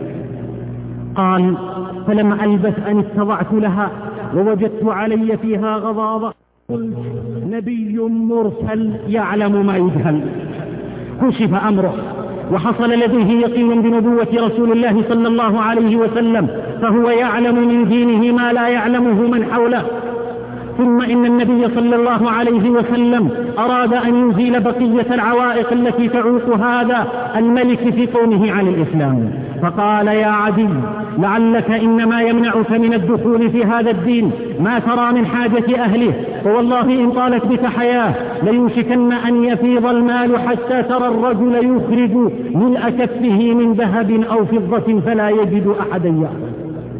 قال فلم ألبث أن اتضعت لها ووجدت علي فيها غضاضة. قلت نبي مرسل يعلم ما يجهل. كشف أمره وحصل لديه يقين بنبوة رسول الله صلى الله عليه وسلم، فهو يعلم من دينه ما لا يعلمه من حوله. ثم إن النبي صلى الله عليه وسلم أراد أن يزيل بقية العوائق التي تعوق هذا الملك في قومه عن الإسلام، فقال يا عدي لعلك إنما يمنعك من الدخول في هذا الدين ما ترى من حاجة أهله، فوالله إن طالت بك حياة ليوشكن أن يفيض المال حتى ترى الرجل يخرج ملء كفه من ذهب أو فضة فلا يجد أحدا يأخذ.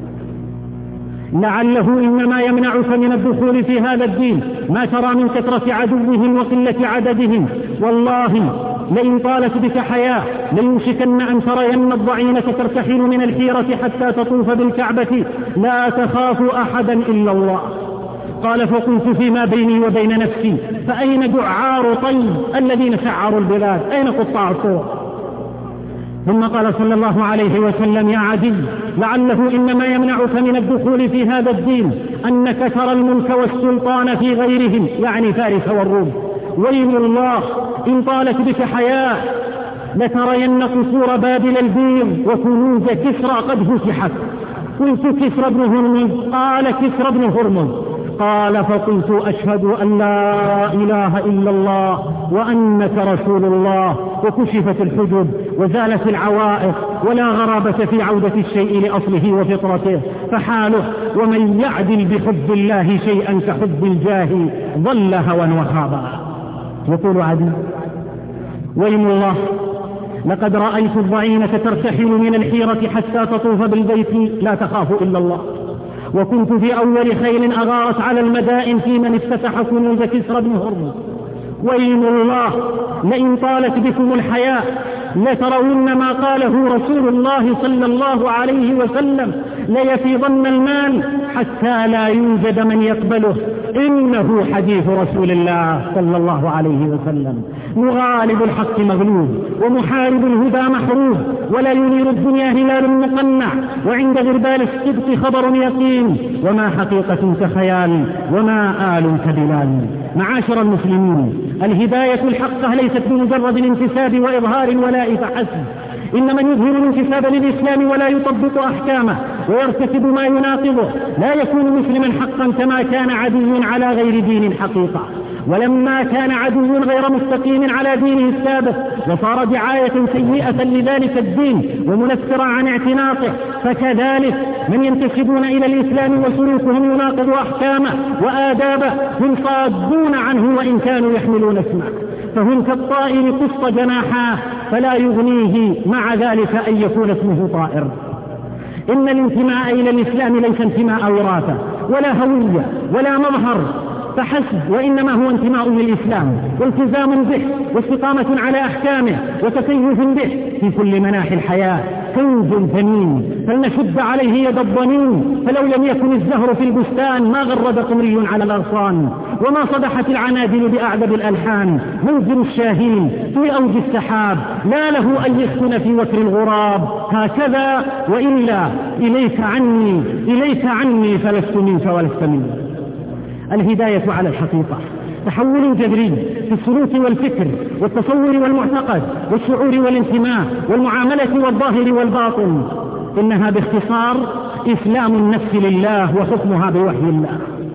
لعله إنما يمنعك من الدخول في هذا الدين ما ترى من كثرة عدوهم وقلة عددهم، والله لئن طالت بك حياة ليوشكن أن ترين الضعينة ترتحل من الحيرة حتى تطوف بالكعبة لا تخاف أحدا إلا الله. قال فقلت فيما بيني وبين نفسي فأين دعار طيب الذين سعروا البلاد؟ أين قطاع الطرق؟ ثم قال صلى الله عليه وسلم يا عدي لعله إنما يمنعك من الدخول في هذا الدين أنك ترى الملك والسلطان في غيرهم يعني فارس والروم، ويم الله إن طالت بك حياة لترين قصور بابل البيض وكنوز كسرى قد فتحت. قلت كسرى بن هرمز؟ قال كسرى بن هرمز. قال فقلت أشهد أن لا إله إلا الله وأنك رسول الله، وكشفت الحجب وزالت العوائق ولا غرابة في عودة الشيء لأصله وفطرته، فحاله ومن يعدل بحب الله شيئا كحب الجاه ضل هوى وخابا. يقول عدي ويم الله لقد رأيت الضعينة ترتحل من الحيرة حتى تطوف بالبيت لا تخاف إلا الله، وكنت في أول خيل أغارت على المدائن في من افتتح كنوز كسرى بن هرمز. ويم الله لئن طالت بكم الحياة لترون ما قاله رسول الله صلى الله عليه وسلم ليفيضن المال حتى لا يوجد من يقبله إنه حديث رسول الله صلى الله عليه وسلم. مغالب الحق مغلوب، ومحارب الهدى محروب، ولا ينير الدنيا هلال مقنع، وعند غربال الصدق خبر يقين، وما حقيقة كخيال، وما آل كبلال. معاشر المسلمين، الهداية الحقة ليست بمجرد الانتساب وإظهار الولاء فحسب، إن من يظهر الانتساب للإسلام ولا يطبق أحكامه ويرتكب ما يناقضه لا يكون مسلما حقا، كما كان عدو على غير دين حقيقة. ولما كان عدو غير مستقيم على دينه السابق وصار دعاية سيئة لذلك الدين ومنفرا عن اعتناقه، فكذلك من ينتسبون إلى الإسلام وسلوكهم يناقض أحكامه وآدابه هم صادون عنه وإن كانوا يحملون اسمه، فهم كالطائر قص جناحاه فلا يغنيه مع ذلك أن يكون اسمه طائر. إن الانتماء إلى الإسلام ليس انتماء وراثة ولا هوية ولا مظهر فحسب، وإنما هو انتماء للإسلام والتزام به واستقامة على أحكامه وتكيف به في كل مناحي الحياة. كنز ثمين فلنشد عليه يد الضنين، فلو لم يكن الزهر في البستان ما غرد قمري على الأغصان، وما صدحت العنادل بأعذب الألحان. منزل الشاهين في أوج السحاب لا له أن يسكن في وكر الغراب، هكذا وإلا إليك عني فلست منك ولست مني. الهداية على الحقيقة تحول جذري في السلوك والفكر والتصور والمعتقد والشعور والانتماء والمعاملة والظاهر والباطن. إنها باختصار إسلام النفس لله وحكمها بوحي الله.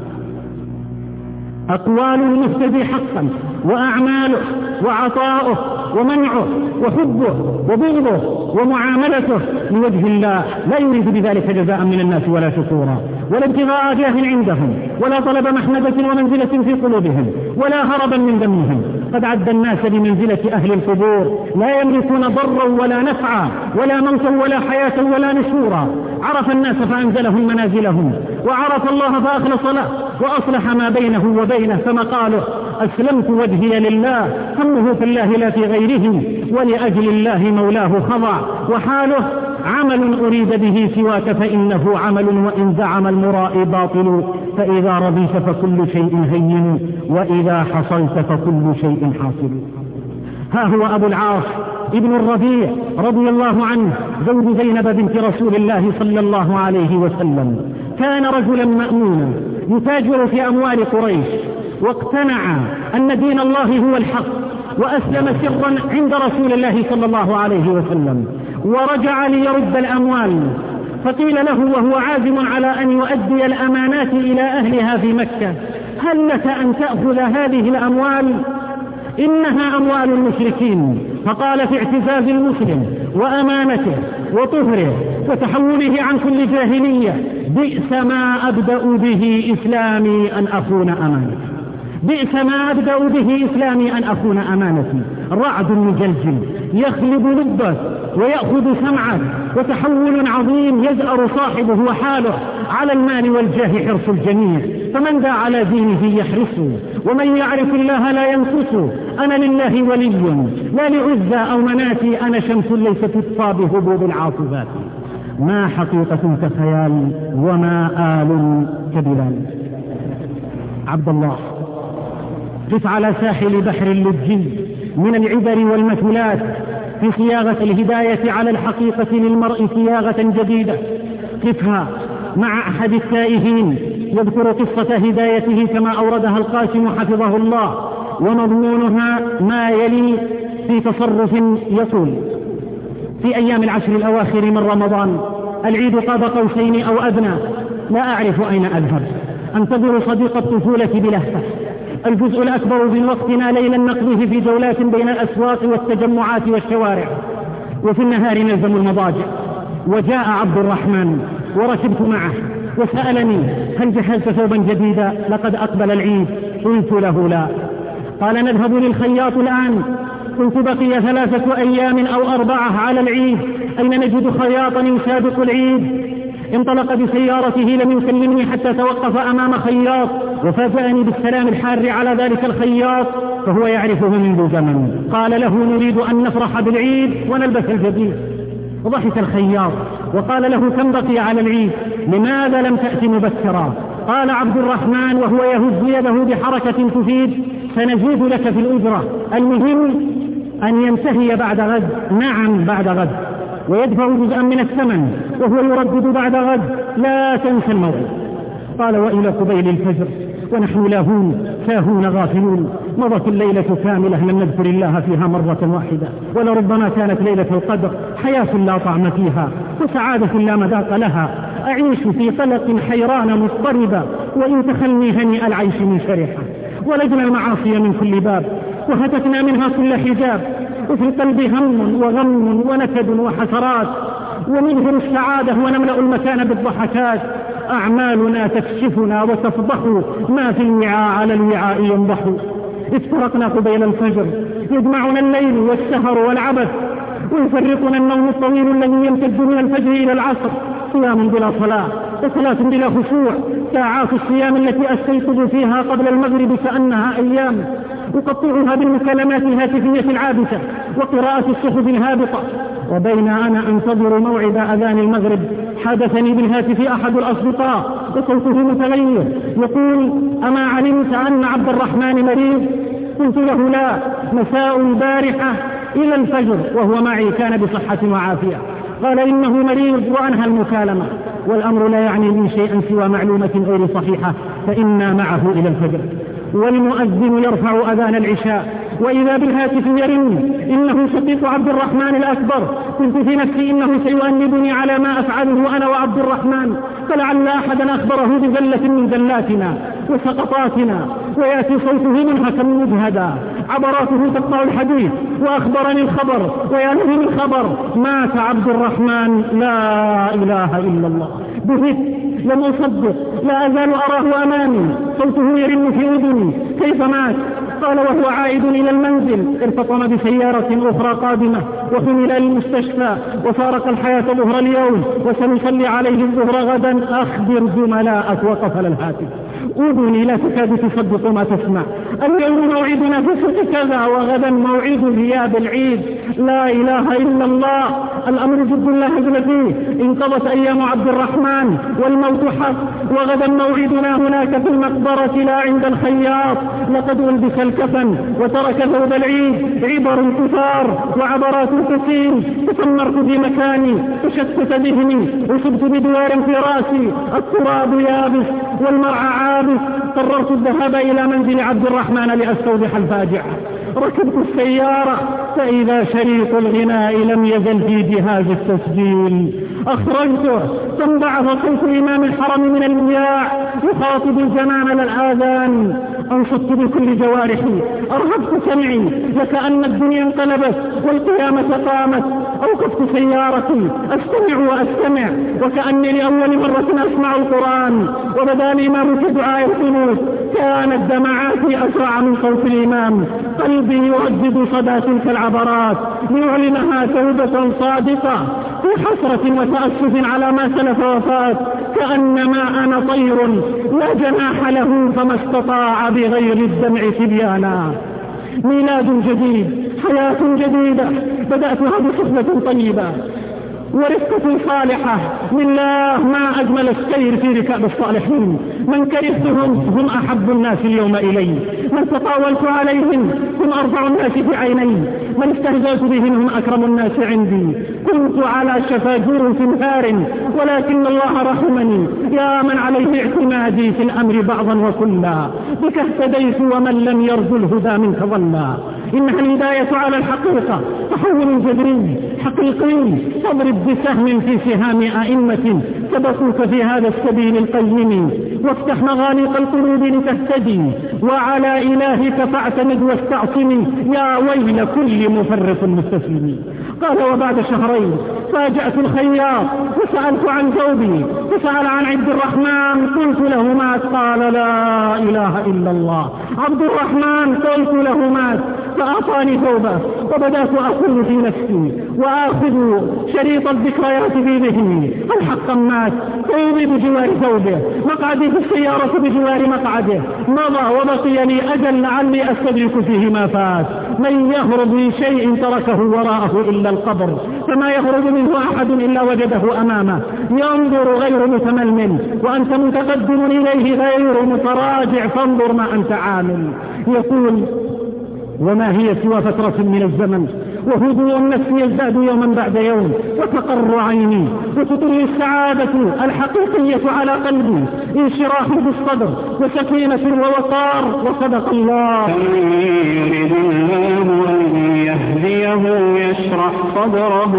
أقوال المهتدي حقا وأعماله وعطاؤه ومنعه وحبه وبغضه ومعاملته لوجه الله، لا يريد بذلك جزاء من الناس ولا شكورا ولا ابتغاء جاه عندهم ولا طلب محمدة ومنزلة في قلوبهم ولا هربا من ذمهم. قد عد الناس بمنزلة أهل القبور لا يملكون ضرا ولا نفعا ولا موتا ولا حياة ولا نشورا. عرف الناس فأنزلهم منازلهم، وعرف الله فأخلص له وأصلح ما بينه وبينه، فمقاله أسلمت وجهي لله، همه في الله لا في غيره، ولأجل الله مولاه خضع، وحاله عمل أريد به سواك فإنه عمل، وإن زعم المرائي باطل، فإذا رضيت فكل شيء هين، وإذا حصلت فكل شيء حاصل. ها هو أبو العاص ابن الربيع رضي الله عنه زوج زينب بنت رسول الله صلى الله عليه وسلم، كان رجلا مأمونا يتاجر في أموال قريش، واقتنع أن دين الله هو الحق، وأسلم سرا عند رسول الله صلى الله عليه وسلم، ورجع ليرد الأموال، فقيل له وهو عازم على أن يؤدي الأمانات إلى أهلها في مكة: هل لك أن تأخذ هذه الأموال؟ إنها أموال المشركين. فقال في اعتزاز المسلم وأمانته وطهره وتحوله عن كل جاهلية: بئس ما أبدأ به إسلامي أن أخون أمانتي، بئس ما أبدأ به إسلامي أن أخون أمانتي. رعد مجلجل يخلب لبه ويأخذ سمعه، وتحول عظيم يزأر صاحبه وحاله على المال والجاه حرص الجميع، فمن ذا على دينه يحرصه، ومن يعرف الله لا ينقصه. أنا لله ولي لا لعزى أو مناتي، أنا شمس ليس تطفى بهبوب العاصفات. ما حقيقة كخيال، وما آل كبلال. عبد الله، قف على ساحل بحر اللجي من العبر والمثلات في صياغة الهداية على الحقيقة للمرء صياغة جديدة. قفها مع أحد التائهين يذكر قصة هدايته كما أوردها القاسم حفظه الله، ومضمونها ما يلي في تصرف يقول: في أيام العشر الأواخر من رمضان العيد قاب قوسين أو أدنى، لا أعرف أين أذهب، أنتظر صديق الطفولة بلهفة، الجزء الأكبر من وقتنا ليلا نقضيه في جولات بين الأسواق والتجمعات والشوارع، وفي النهار نلزم المضاجع. وجاء عبد الرحمن وركبت معه وسألني: هل جهزت ثوبا جديدا؟ لقد أقبل العيد. قلت له: لا. قال: نذهب للخياط الآن. قلت: بقي 3 أيام أو 4 على العيد، أين نجد خياطا يسابق العيد؟ انطلق بسيارته لم يكلمني حتى توقف أمام خياط، وفاجأني بالسلام الحار على ذلك الخياط، فهو يعرفه منذ زمن. قال له: نريد أن نفرح بالعيد ونلبس الجديد. وضحك الخياط وقال له: كم بقي على العيد؟ لماذا لم تأتي مبكرا؟ قال عبد الرحمن وهو يهز يده بحركة تفيد: سنزيد لك في الأجرة، المهم أن ينتهي بعد غد. نعم بعد غد، ويدفع جزءا من الثمن وهو يردد بعد غد: لا تنسى الموعد. قال: وإلى قبيل الفجر ونحن لاهون ساهون غافلون، مضت الليلة كاملة لم نذكر الله فيها مرة واحدة، ولربما كانت ليلة القدر، حياة لا طعم فيها وسعادة لا مذاق لها، أعيش في قلق حيران مضطربة، وإن تخلني هنيئ العيش من شرحة. ولجنا المعاصي من كل باب وهتكنا منها كل حجاب، وفي القلب هم وغم ونكد وحسرات، ونظهر السعادة ونملأ المكان بالضحكات. أعمالنا تكشفنا وتفضح ما في الوعاء على الوعاء ينضح. افترقنا قبيل الفجر، يجمعنا الليل والسهر والعبث، ويفرقنا النوم الطويل الذي يمتد من الفجر إلى العصر، صيام بلا صلاة وصلاة بلا خشوع، ساعات الصيام التي أستيقظ فيها قبل المغرب كأنها أيام، أقطعها بالمكالمات الهاتفية العابثة وقراءة الصحف الهابطة. وبين أنا أنتظر موعد أذان المغرب حدثني بالهاتف أحد الأصدقاء وصوته متغير يقول: أما علمت أن عبد الرحمن مريض؟ قلت له: لا، مساء البارحة إلى الفجر وهو معي كان بصحة وعافية. قال: إنه مريض، وأنهى المكالمة. والأمر لا يعني لي شيئا سوى معلومة غير صحيحة، فإنا معه إلى الفجر. والمؤذن يرفع أذان العشاء وإذا بالهاتف يرن: إنه شقيق عبد الرحمن الأكبر. قلت في نفسي: إنه سيؤنبني على ما أفعله أنا وعبد الرحمن، فلعل أحدا أخبره بزلة من زلاتنا وسقطاتنا، ويأتي صوته منهكا مجهدا، عبراته تقطع الحديث، وأخبرني الخبر ويأتي الخبر: مات عبد الرحمن. لا إله إلا الله. بهت، لم أصدق، لا أزال أراه أمامي، صوته يرن في أذني: كيف مات؟ قال: وهو عائد إلى المنزل ارتطم بسيارة أخرى قادمة وحمل إلى المستشفى وفارق الحياة ظهر اليوم، وسنصلي عليه الظهر غدا، أخبر زملاءك. وقفل الهاتف. أذني لا تكاد تصدق ما تسمع. اليوم موعدنا في سوق كذا، وغدا موعد غياب العيد. لا إله إلا الله. الأمر جد لا هزل فيه. انقضت أيام عبد الرحمن والموت حق، وغدا موعدنا هناك في المقبرة لا عند الخياط. لقد ألبس الكفن وترك ثوب العيد، عبر كثار وعبرات كثير. تسمرت في مكاني، تشتت ذهني، وصبت بدوار في راسي، التراب يابس والمرعى عابس. قررت الذهاب إلى منزل عبد الرحمن لأستوضح الفاجعة. ركبت السيارة فإذا شريط الغناء لم يزل في جهاز التسجيل. أخرجته فانبعث صوت إمام الحرم من المياه يخاطب الجنان للآذان. أنصت بكل جوارحي، أرهبت سمعي وكأن الدنيا انقلبت والقيامة قامت. أوقفت سيارتي أستمع وأستمع وكأني لأول مرة أسمع القرآن، وبدا لي ما في دعاء القنوت. كانت دمعاتي أسرع من صوت الإمام، قلبي يردد صدى تلك العبرات ليعلنها توبة صادقة في حسرة وتأسف على ما سلف وفات. كأنما أنا طير لا جناح له فما استطاع بغير الدمع تبيانا. ميلاد جديد، حياة جديدة بدأتها بصحبة طيبة ورفقة صالحة. لله ما أجمل السير في ركاب الصالحين. من كرهتهم هم أحب الناس اليوم إلي، من تطاولت عليهم هم أرفع الناس في عيني، من استهزأت بهم هم أكرم الناس عندي. كنت على شفا جرف نار ولكن الله رحمني. يا من عليه اعتمادي في الأمر بعضا وكلا، بك اهتديت ومن لم يرجو الهدى منك ضلا. إنها الهداية على الحقيقة، تحول جذري حقيقي، تضرب بسهم في سهام أئمة سبقوك في هذا السبيل القيم. وافتح مغاليق القلوب لتهتدي، وعلى إلهك فاعتمد واستعصمي. يا ويل كل مفرط مستسلم. قال: وبعد شهرين فاجأت الخياط وسألت عن ثوبي، فسأل عن عبد الرحمن. قلت له: مات. قال: لا إله إلا الله. عبد الرحمن. قلت له: مات. فأعطاني ثوبه، وبدأت أقول في نفسي وآخذ شريط الذكريات في ذهني: هل حقا مات؟ ثوبي بجوار ثوبه، مقعدي في السيارة بجوار مقعده. مضى وبقي لي أجل لعلي أستدرك فيه ما فات. من يهرب من شيء تركه وراءه إلا القبر، فما يهرب منه أحد إلا وجده أمامه. ينظر غير متململ، وأنت متقدم إليه غير متراجع، فانظر ما أنت عامل. يقول: وما هي سوى فترة من الزمن، وهدوء النفس يزداد يوما بعد يوم، وتقر عيني، وتطري السعادة الحقيقية على قلبي، انشراح بالصدر وسكينة ووقار. وصدق الله. يريد الله أن يهديه يشرح صدره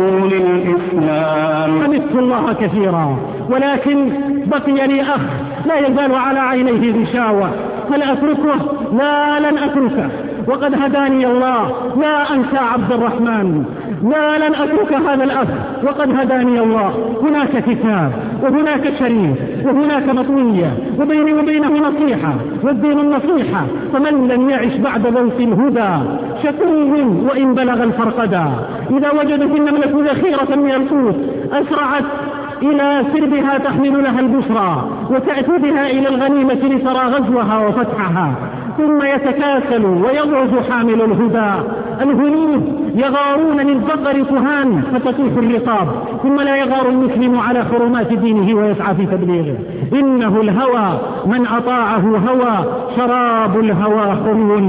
للإسلام. حمدت الله كثيرا، ولكن بقي لي أخ لا يزال على عينيه غشاوة، هل أتركه؟ لا، لن أتركه، وقد هداني الله. لا أنسى عبد الرحمن، لا، لن أترك هذا الأخ وقد هداني الله. هناك كتاب، وهناك شريف، وهناك مطوية، وبيني وبينه نصيحة، والدين النصيحة. فمن لم يعش بعد ذوق الهدى شقي وإن بلغ الفرقدا. إذا وجدت النملة ذخيرة من القوت أسرعت إلى سربها تحمل لها البشرى، وتأتي بها إلى الغنيمة لترى غزوها وفتحها، ثم يتكاسل ويضعف حامل الهدى. الهنود يغارون للبقر كهان فتطيح الرقاب، ثم لا يغار المسلم على حرمات دينه ويسعى في تبليغه. إنه الهوى من أطاعه هوى، شراب الهوى حلو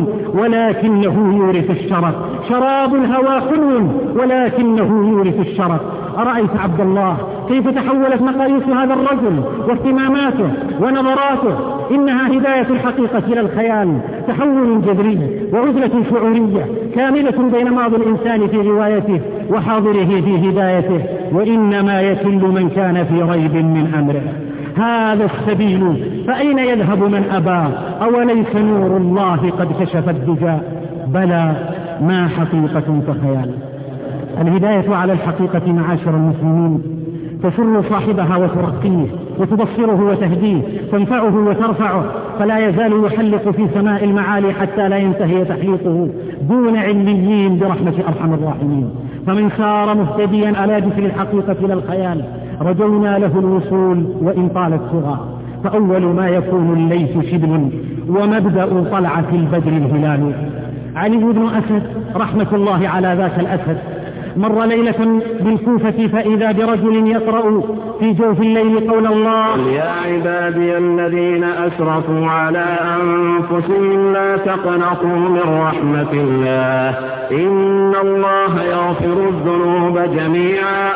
ولكنه يورث الشرف. شراب الهوى حلو ولكنه يورث الشرف. أرأيت عبد الله كيف تحولت مقاييس هذا الرجل واهتماماته ونظراته؟ إنها هداية الحقيقة إلى الخيال، تحول جذري وعزلة شعورية كاملة بين ماضي الإنسان في روايته وحاضره في هدايته، وإنما يكل من كان في ريب من أمره. هذا السبيل فأين يذهب من أباه؟ أوليس نور الله قد كشف الدجى؟ بلى، ما حقيقة كخيال. الهداية على الحقيقة معاشر المسلمين تسر صاحبها وترقيه وتبصره وتهديه، تنفعه وترفعه، فلا يزال يحلق في سماء المعالي حتى لا ينتهي تحليقه دون عليين برحمة أرحم الراحمين. فمن سار مهتديا على جسر الحقيقة إلى الخيال رجونا له الوصول وإن طالت صغى. فأول ما يكون الليث شبل، ومبدأ طلعة البدر الهلال. علي بن أسد رحمة الله على ذاك الأسد مر ليلة بالكوفة فإذا برجل يقرأ في جوف الليل قول الله: يا عبادي الذين أسرفوا على أنفسهم لا تقنطوا من رحمة الله إن الله يغفر الذنوب جميعا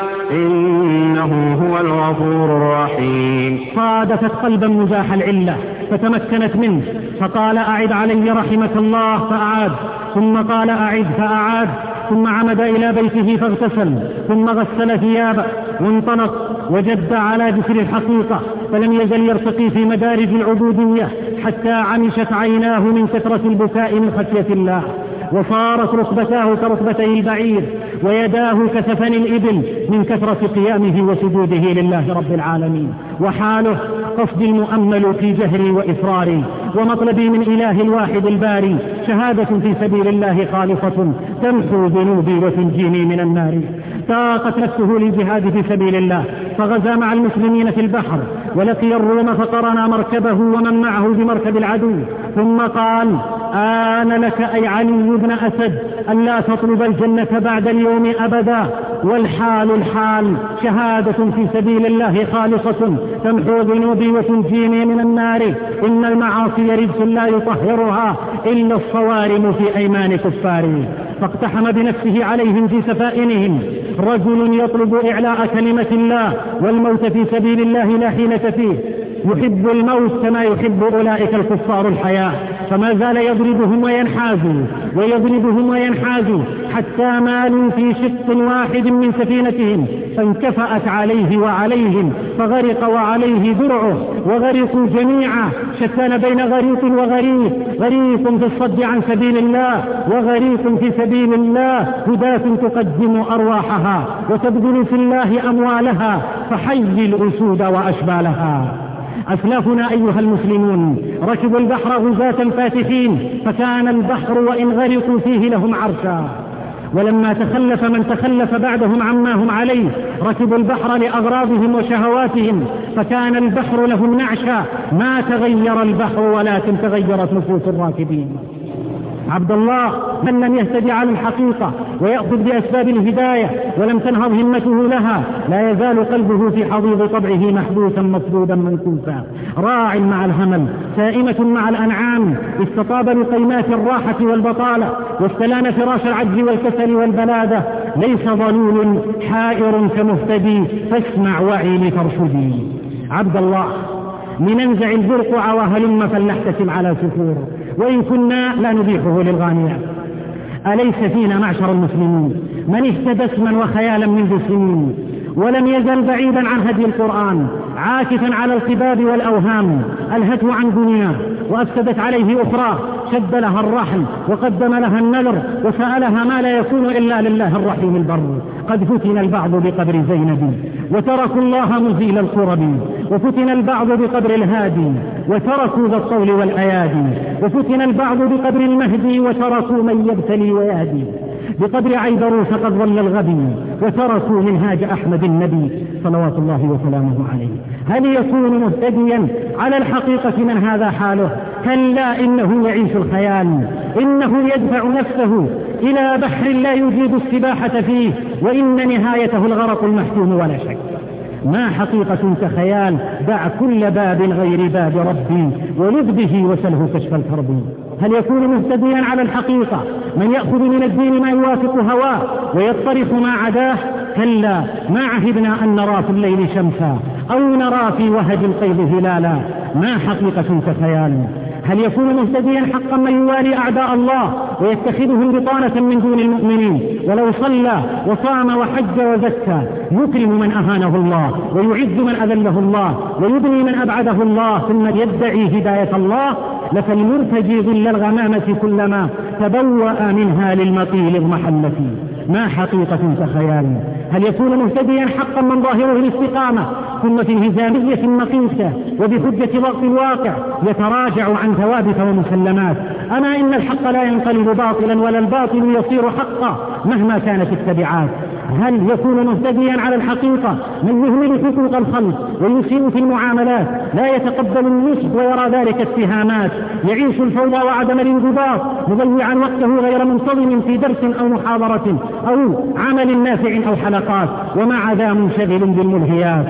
إنه هو الغفور الرحيم. صادفت قلبا مزاح العلة فتمكنت منه، فقال: أعد علي رحمة الله، فأعاد، ثم قال: أعد، فأعاد، ثم عمد إلى بيته فاغتسل، ثم غسل ثيابه وانطلق وجد على جسر الحقيقة، فلم يزل يرتقي في مدارج العبودية حتى عمشت عيناه من كثرة البكاء من خشية الله، وصارت ركبتاه كركبتي البعير، ويداه كسفن الإبل من كثرة قيامه وسجوده لله رب العالمين. وحاله قصد المؤمل في جهري وإصراري، ومطلبي من إله الواحد الباري شهادة في سبيل الله خالصة تمحو ذنوبي وتنجيني من النار. ساقت نفسه للجهاد في سبيل الله، فغزا مع المسلمين في البحر، ولقي الروم فقرنا مركبه ومن معه بمركب العدو، ثم قال: آن لك أي علي بن أسد أن لا تطلب الجنة بعد اليوم أبدا، والحال الحال شهادة في سبيل الله خالصة تمحو ذنوبي وتنجيني من النار. إن المعاصي رجس لا يطهرها إلا الصوارم في أيمان كفاري. فاقتحم بنفسه عليهم في سفائنهم رجل يطلب إعلاء كلمة الله والموت في سبيل الله لا حيلة فيه، يحب الموت كما يحب أولئك الكفار الحياة، فما زال يضربهم وينحازوا حتى مالوا في شق واحد من سفينتهم فانكفأت عليه وعليهم، فغرق وعليه درعه وغرقوا جميعا. شتان بين غريق وغريق، غريق في الصد عن سبيل الله وغريق في سبيل الله، هداة تقدم أرواحها وتبذل في الله أموالها، فحي الأسود وأشبالها. أسلافنا أيها المسلمون ركبوا البحر غزاة فاتحين، فكان البحر وإن غرقوا فيه لهم عرشا، ولما تخلف من تخلف بعدهم عما هم عليه ركبوا البحر لأغراضهم وشهواتهم، فكان البحر لهم نعشا، ما تغير البحر ولكن تغيرت نفوس الراكبين. عبد الله من لم يهتدي على الحقيقة ويأخذ بأسباب الهداية ولم تنهض همته لها لا يزال قلبه في حضيض طبعه محبوسا مصدودا منكوسا، راع مع الهمل، سائمة مع الأنعام، استطاب لقيمات الراحة والبطالة، واستلان فراش العجز والكسل والبلادة. ليس ضلول حائر كمهتدي، فاسمع وعي لترشدي. عبد الله لننزع البرقع وهلم فلنحتسب على سفور، وإن كنا لا نبيحه للغانيات. أليس فينا معشر المسلمين من اهتدى اسما وخيالا منذ سنين ولم يزل بعيدا عن هدي القرآن، عاكفا على القباب والأوهام، ألهته عن دنياه وأفسدت عليه أخرى، شد لها الرحل وقدم لها النذر وسألها ما لا يكون إلا لله الرحيم البر. قد فتن البعض بقبر زينب وتركوا الله مزيل القرب، وفتن البعض بقبر الهادي وتركوا ذا الطول والأيادي، وفتن البعض بقبر المهدي وتركوا من يبتلي ويهدي، بقبر عيدروس قد ظل الغبي وتركوا منهاج أحمد النبي صلوات الله وسلامه عليه. هل يكون مهتديا على الحقيقة من هذا حاله؟ كلا، إنه يعيش الخيال، إنه يدفع نفسه إلى بحر لا يجيد السباحة فيه، وإن نهايته الغرق المحتوم ولا شك. ما حقيقة كخيال؟ دع كل باب غير باب ربي ولذ به وسله كشف الكرب. هل يكون مهتديا على الحقيقة من يأخذ من الدين ما يوافق هواه ويطرح ما عداه؟ كلا، ما عهدنا أن نرى في الليل شمسا أو نرى في وهج القيض هلالا. ما حقيقة كخيال؟ هل يكون مهتديا حقا من يوالي أعداء الله ويتخذهم بطانة من دون المؤمنين، ولو صلى وصام وحج وزكى يكرم من أهانه الله ويعز من أذله الله ويبني من أبعده الله، ثم يدعي هداية الله؟ لفالمرتجي ظل الغمامة كلما تبوأ منها للمطيل اضمحلت. ما حقيقة كخيال؟ هل يكون مهتديا حقا من ظاهره الاستقامة ثم في انهزامية مقيسة وبحجة ضغط الواقع يتراجع عن ثوابت ومسلمات؟ أما إن الحق لا ينقلب باطلا ولا الباطل يصير حقا مهما كانت التبعات. هل يكون مهتديا على الحقيقة من يهمل حقوق الخلق ويسيء في المعاملات، لا يتقبل النصح ويرى ذلك اتهامات، يعيش الفوضى وعدم الانضباط، مضيعا وقته غير منتظم في درس أو محاضرة أو عمل نافع أو حلقات، ومع ذا منشغل بالملهيات،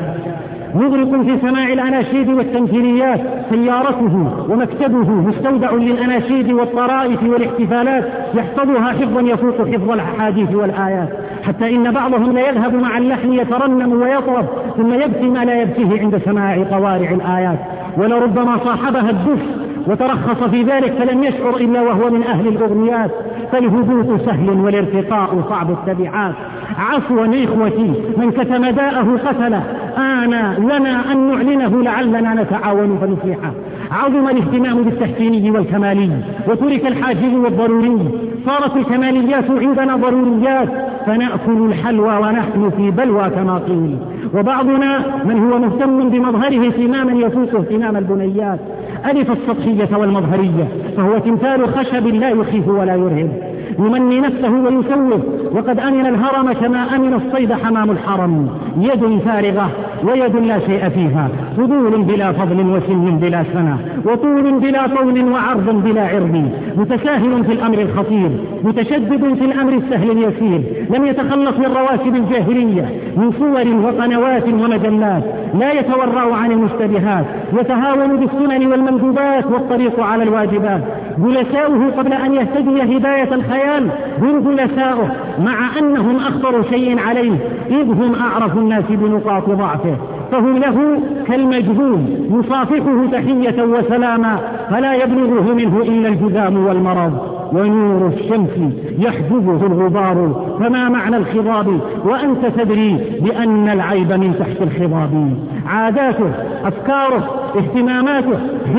مغرق في سماع الأناشيد والتمثيليات، سيارته ومكتبه مستودع للأناشيد والطرائف والاحتفالات يحفظها حفظا يفوق حفظ الأحاديث والآيات، حتى إن بعضهم ليذهب مع اللحن يترنم ويطرب ثم يبكي ما لا يبكيه عند سماع قوارع الآيات، ولربما صاحبها الدف وترخص في ذلك فلم يشعر إلا وهو من أهل الأغنيات. فالهبوط سهل والارتقاء صعب التبعات. عفوا إخوتي، من كتم داءه قتل، آنا لنا أن نعلنه لعلنا نتعاون فنصلحه. عظم الاهتمام بالتحسيني والكمالي وترك الحاجز والضروري، صارت الكماليات عندنا ضروريات، فنأكل الحلوى ونحن في بلوى كما قيل. وبعضنا من هو مهتم بمظهره اهتماما يفوق اهتمام البنيات، ألف السطحية والمظهرية، فهو تمثال خشب لا يخيف ولا يرهب، يمني نفسه ويسوف، وقد أمن الهرم كما أمن الصيد حمام الحرم. يد فارغة ويد لا شيء فيها، فضول بلا فضل وسن بلا سنة، وطول بلا طول وعرض بلا عرض، متساهل في الأمر الخطير، متشدد في الأمر السهل اليسير، لم يتخلص من رواتب الجاهلية من صور وقنوات ومجلات، لا يتورع عن المشتبهات، يتهاون بالسنن والمندوبات والطريق على الواجبات. جلساؤه قبل أن يهتدي هداية الخيال هم جلساؤه، مع أنهم أخطر شيء عليه إذ هم أعرف الناس بنقاط ضعفه، فهم له كالمجهول يصافحه تحية وسلاما، فلا يبلغه منه إلا الجذام والمرض. ونور الشمس يحجبه الغبار، فما معنى الخضاب وأنت تدري بأن العيب من تحت الخضاب. عاداته، أفكاره، اهتماماته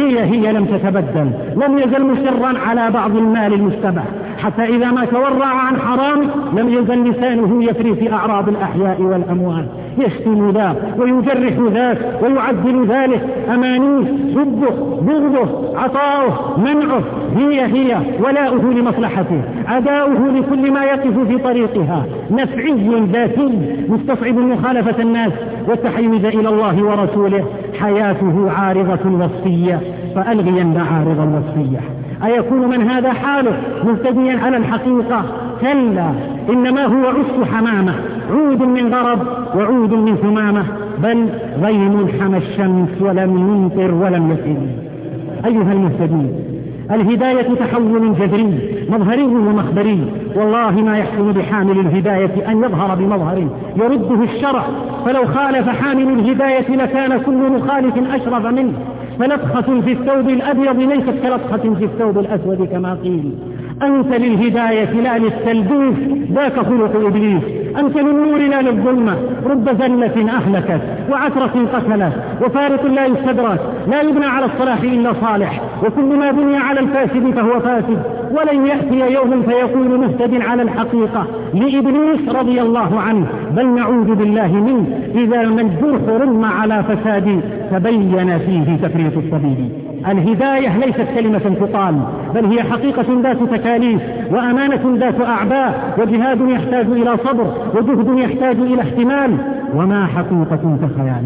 هي لم تتبدل، لم يزل مصرا على بعض المال المشتبه، حتى إذا ما تورع عن حرام لم يزل لسانه يفري في أعراض الأحياء والأموال، يشتم ذا ويجرح ذاك ويعدل ذلك، أمانيه، حبه، بغضه، عطاؤه، منعه هي ولاؤه لمصلحته، عداؤه لكل ما يقف في طريقها، نفعي ذاتي مستصعب مخالفة الناس والتحيز إلى الله ورسوله. حياته عارضة وصفية، فألغين عارضا وصفية. أيكون من هذا حاله مهتديا على الحقيقة؟ كلا، إنما هو عصف حمامة، عود من غرب وعود من ثمامة، بل غيم حمى الشمس ولم يمطر ولم يسل. أيها المهتدين، الهداية تحول جذري مظهري ومخبري، والله ما يحسن بحامل الهداية أن يظهر بمظهر يرده الشرع، فلو خالف حامل الهداية لكان كل مخالف أشرف منه، فلطخة في الثوب الأبيض ليست كلطخة في الثوب الأسود كما قيل. أنت للهداية لا للتلبيس، ذاك خلق إبليس. أنت للنور لا للظلمة، رب زلة أهلكت وعثرة قتلت وفارق لا يستدرك، لا يبنى على الصلاح إلا صالح، وكل ما بني على الفاسد فهو فاسد. ولن يأتي يوم فيكون مهتد على الحقيقة لإبليس رضي الله عنه، بل نعوذ بالله منه إذا ما الجرح رم على فساد تبين فيه تفريط الطبيب. الهداية ليست كلمة تقال، بل هي حقيقة ذات تكاليف وأمانة ذات أعباء، وجهاد يحتاج إلى صبر وجهد يحتاج إلى احتمال، وما حقيقة كخيال.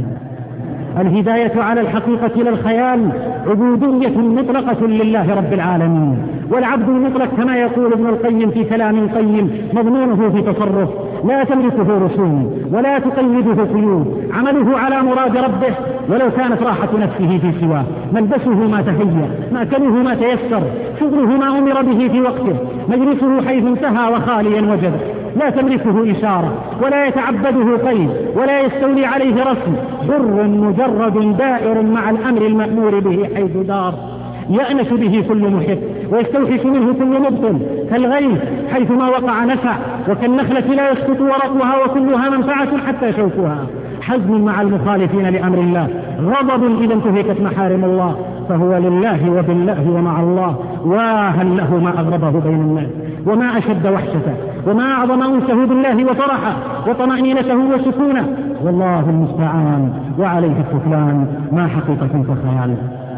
الهداية على الحقيقة لا الخيال عبودية مطلقة لله رب العالمين، والعبد المطلق كما يقول ابن القيم في كلام قيم مضمونه في تصرف، لا تملكه رسوم ولا تقيده قيود، عمله على مراد ربه ولو كانت راحة نفسه في سواه، ملبسه ما تهيأ، مأكله ما تيسر، شغله ما أمر به في وقته، مجلسه حيث انتهى وخاليا وجد، لا تملكه إشارة ولا يتعبده قيد ولا يستولي عليه رسم، حر مجرد دائر مع الأمر المأمور به حيث دار، يأنس به كل محب ويستوحش منه كل مبطل، كالغيث حيثما وقع نفع، وكالنخلة لا يسقط ورقها وكلها منفعة حتى شوكها، حزم مع المخالفين لأمر الله، غضب إذا انتهكت محارم الله، فهو لله وبالله ومع الله، وهل له ما أغضبه بين الناس وما أشد وحشته وما أعظم أنسه بالله وفرحه وطمأنينته وسكونه، والله المستعان وعليه السفلان، ما حقيقة كخيال.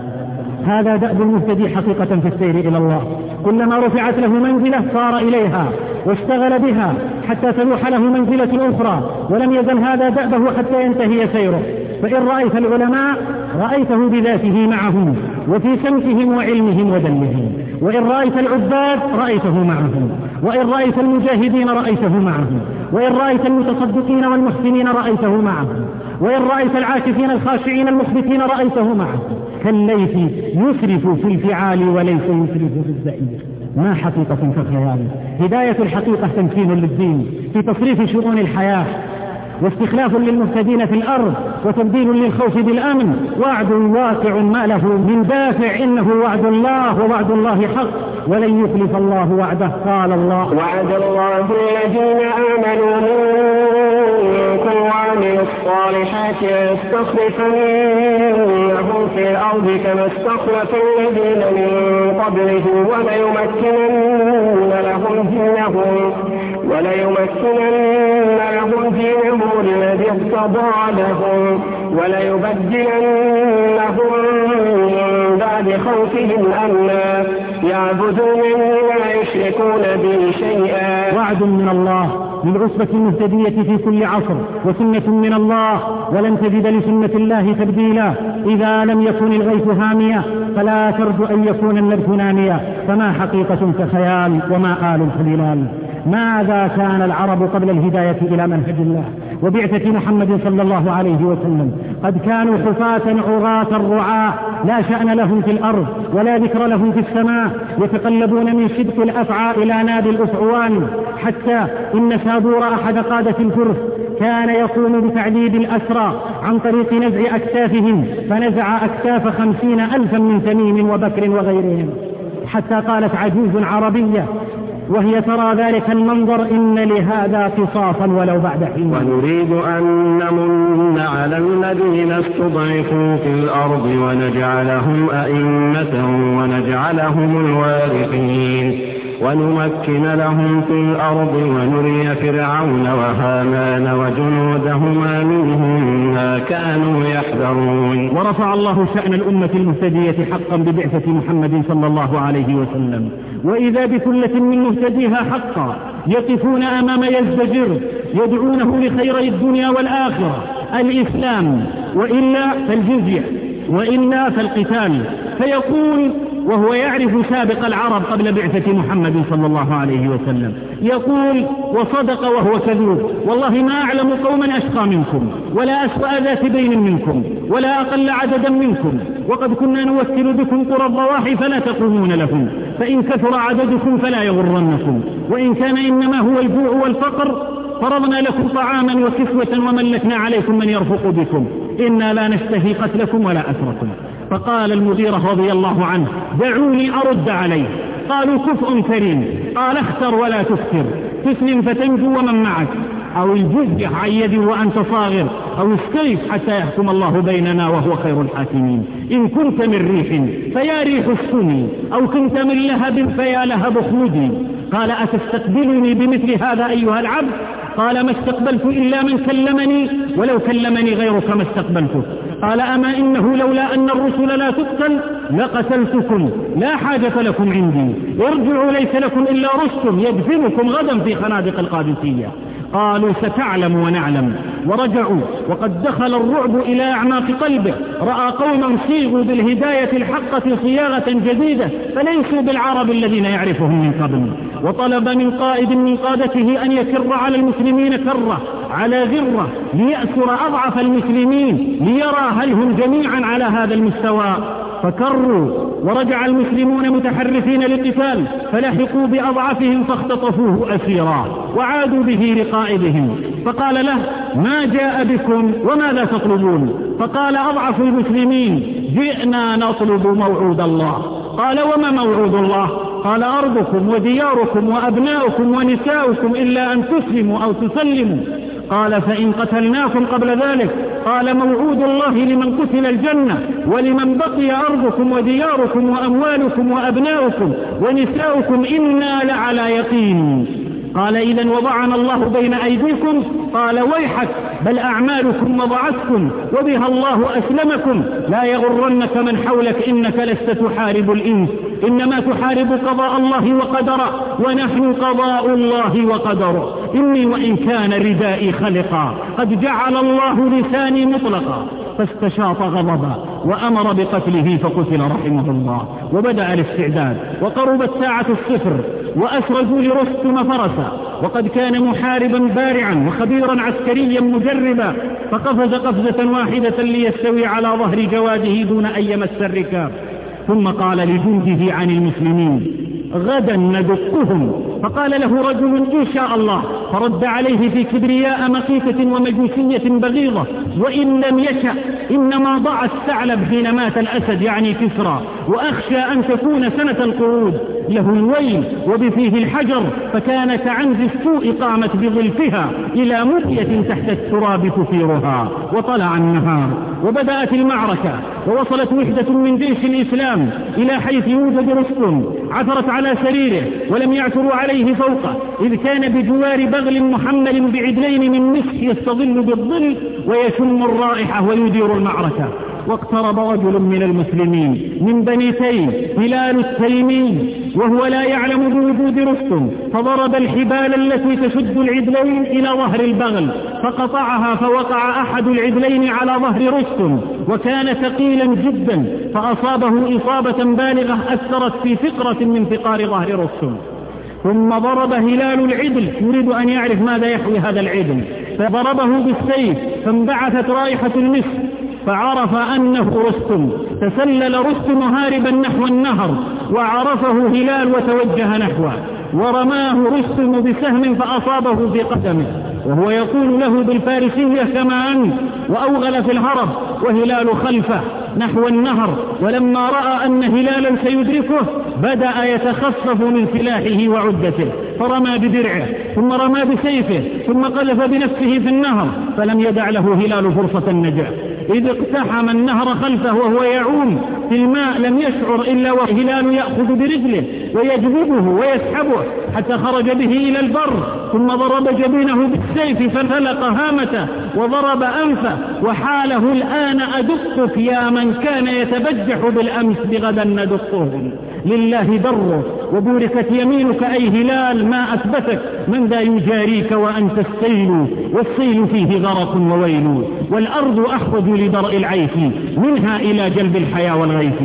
هذا دأب المهتدي حقيقة في السير إلى الله، كلما رفعت له منزلة صار إليها واشتغل بها حتى تلوح له منزلة أخرى، ولم يزل هذا دأبه حتى ينتهي سيره. فإن رأيت العلماء رأيته بذاته معهم وفي سمتهم وعلمهم ودلهم، وإن رأيت العباد رأيته معهم، وإن رأيت المجاهدين رأيته معهم، وإن رأيت المتصدقين والمحسنين رأيته معهم، وإن رأيت العاكفين الخاشعين المخبتين رأيته معهم، كالليث يسرف في الفعال وليس يسرف في الزئير، ما حقيقة كخيال. هداية الحقيقة تمكين للدين في تصريف شؤون الحياة، واستخلاف للمهتدين في الأرض، وتبديل للخوف بالأمن، وعد واقع ما له من دافع، إنه وعد الله ووعد الله حق ولن يخلف الله وعده. قال الله: وعد الله الذين آمنوا منكم وعملوا الصالحات ليستخلفنهم في الأرض كما استخلف الذين من قبلهم وليمكنن لهم دينهم الذي ارتضى لهم وليبدلنهم من بعد خوفهم أمنا يعبدونني لا يشركون بي شيئا. وعد من الله للعصبة المهتدية في كل عصر، وسنة من الله، ولن تجد لسنة الله تبديلا. إذا لم يكن الغيث هاميا فلا ترجو أن يكون النبت ناميا، فما حقيقة كخيال وما آل الخليلان. ماذا كان العرب قبل الهداية إلى منهج الله وبعثة محمد صلى الله عليه وسلم؟ قد كانوا حفاة عراة رعاة، لا شأن لهم في الأرض ولا ذكر لهم في السماء، يتقلبون من شدق الأفعى إلى نادي الأفعوان، حتى إن سابور أحد قادة الفرس كان يقوم بتعذيب الأسرى عن طريق نزع أكتافهم، فنزع أكتاف 50,000 من تميم وبكر وغيرهم، حتى قالت عجوز عربية وهي ترى ذلك المنظر: إن لهذا قصاصا ولو بعد حين. ونريد أن نمن على الذين استضعفوا في الأرض ونجعلهم أئمة ونجعلهم الوارثين ونمكن لهم في الأرض ونري فرعون وهامان وجنودهما منهم ما كانوا يحذرون. ورفع الله شأن الأمة المهتدية حقا ببعثة محمد صلى الله عليه وسلم، وإذا بثلة من مهتديها حقا يقفون أمام يزدجر يدعونه لخيري الدنيا والآخرة، الإسلام، وإلا فالجزية، وإلا فالقتال، فيقول: وهو يعرف سابق العرب قبل بعثة محمد صلى الله عليه وسلم، يقول: وصدق وهو كذوب، والله ما أعلم قوما أشقى منكم ولا أسوأ ذات بين منكم ولا أقل عددا منكم، وقد كنا نوكل بكم قرى الضواحي فلا تقومون لهم، فإن كثر عددكم فلا يغرنكم، وإن كان إنما هو الجوع والفقر فرضنا لكم طعاما وكسوة وملكنا عليكم من يرفق بكم، إنا لا نشتهي قتلكم ولا أسركم. فقال المغيرة رضي الله عنه: دعوني أرد عليه. قالوا: كفء كريم. قال: اختر ولا تفتر، تسلم فتنجو ومن معك، أو الجزية عن يد وأنت صاغر، أو السيف حتى يحكم الله بيننا وهو خير الحاكمين. إن كنت من ريح فيا ريح اسكني، أو كنت من لهب فيا لهب اخلدي. قال: أتستقبلني بمثل هذا أيها العبد؟ قال: ما استقبلت إلا من كلمني، ولو كلمني غيرك ما استقبلته. قال: أما إنه لولا أن الرسل لا تقتل لقتلتكم، لا حاجة لكم عندي، ارجعوا ليس لكم إلا رستم يدفنكم غدا في خنادق القادسية. قالوا: ستعلم ونعلم. ورجعوا وقد دخل الرعب إلى أعماق قلبه، رأى قوما صيغوا بالهداية الحقة صياغة جديدة فليسوا بالعرب الذين يعرفهم من قبل، وطلب من قائد من قادته أن يكر على المسلمين كرة على ذرة ليأسر أضعف المسلمين ليرى هل هم جميعا على هذا المستوى. فكروا ورجع المسلمون متحرفين للقتال، فلحقوا بأضعفهم فاختطفوه أسيرا وعادوا به لقائدهم، فقال له: ما جاء بكم وماذا تطلبون؟ فقال أضعف المسلمين: جئنا نطلب موعود الله. قال: وما موعود الله؟ قال: أرضكم ودياركم وأبناؤكم ونساؤكم إلا أن تسلموا أو تسلموا. قال: فإن قتلناكم قبل ذلك؟ قال: موعود الله لمن قتل الجنة، ولمن بقي أرضكم ودياركم وأموالكم وأبناؤكم ونساؤكم إنا لعلى يقين. قال: إذن وضعنا الله بين أيديكم؟ قال: ويحك، بل أعمالكم وضعتكم وبها الله أسلمكم، لا يغرنك من حولك، إنك لست تحارب الإنس، إنما تحارب قضاء الله وقدره، ونحن قضاء الله وقدره. إني وإن كان ردائي خلقا قد جعل الله لساني مطلقا. فاستشاط غضبا وأمر بقتله فقتل رحمه الله. وبدأ الاستعداد وقربت ساعة الصفر، وأسرجوا لرستم فرسا، وقد كان محاربا بارعا وخبيرا عسكريا مجربا، فقفز قفزة واحدة ليستوي على ظهر جواده دون أن يمس الركاب. ثم قال لجنده عن المسلمين: غدا ندقهم. فقال له رجل: إن شاء الله. فرد عليه في كبرياء مقيتة ومجوسية بغيضة: وإن لم يشأ إنما ضع الثعلب حين مات الأسد، يعني كسرى، وأخشى أن تكون سنة القرود. له الويل وبفيه الحجر، فكان كعنز السوء قامت بظلفها إلى مدية تحت التراب تثيرها. وطلع النهار وبدأت المعركة، ووصلت وحدة من جيش الإسلام إلى حيث يوجد رستم، عثرت على سريره ولم يعثروا عليه فوقه، إذ كان بجوار بغل محمل بعدلين من مسك يستظل بالظل ويشم الرائحة ويدير المعركة. واقترب رجل من المسلمين من بني تيم، هلال التيمي، وهو لا يعلم بوجود رستم، فضرب الحبال التي تشد العدلين إلى ظهر البغل فقطعها، فوقع أحد العدلين على ظهر رستم، وكان ثقيلا جدا، فأصابه إصابة بالغة أثرت في فقرة من فقار ظهر رستم. ثم ضرب هلال العدل، يريد أن يعرف ماذا يحوي هذا العدل، فضربه بالسيف فانبعثت رائحة المسك، فعرف أنه رستم. تسلل رستم هاربا نحو النهر، وعرفه هلال وتوجه نحوه، ورماه رستم بسهم فأصابه في قدمه، وهو يقول له بالفارسية: كما أنت، وأوغل في الهرب، وهلال خلفه نحو النهر. ولما رأى أن هلالا سيدركه بدأ يتخفف من سلاحه وعدته، فرمى بدرعه ثم رمى بسيفه ثم قذف بنفسه في النهر، فلم يدع له هلال فرصة النجاة، إذ اقتحم النهر خلفه وهو يعوم في الماء، لم يشعر إلا وهلال يأخذ برجله ويجذبه ويسحبه حتى خرج به إلى البر، ثم ضرب جبينه بالسيف ففلق هامته وضرب أنفه، وحاله الآن أدقك يا من كان يتبجح بالأمس بغدا ندقهم. لله دره وبوركت يمينك أي هلال، ما أثبتك من ذا يجاريك وأنت السيل، والسيل فيه غرق وويل، والأرض أخرج لدرء العيش منها إلى جلب الحياة والغيث.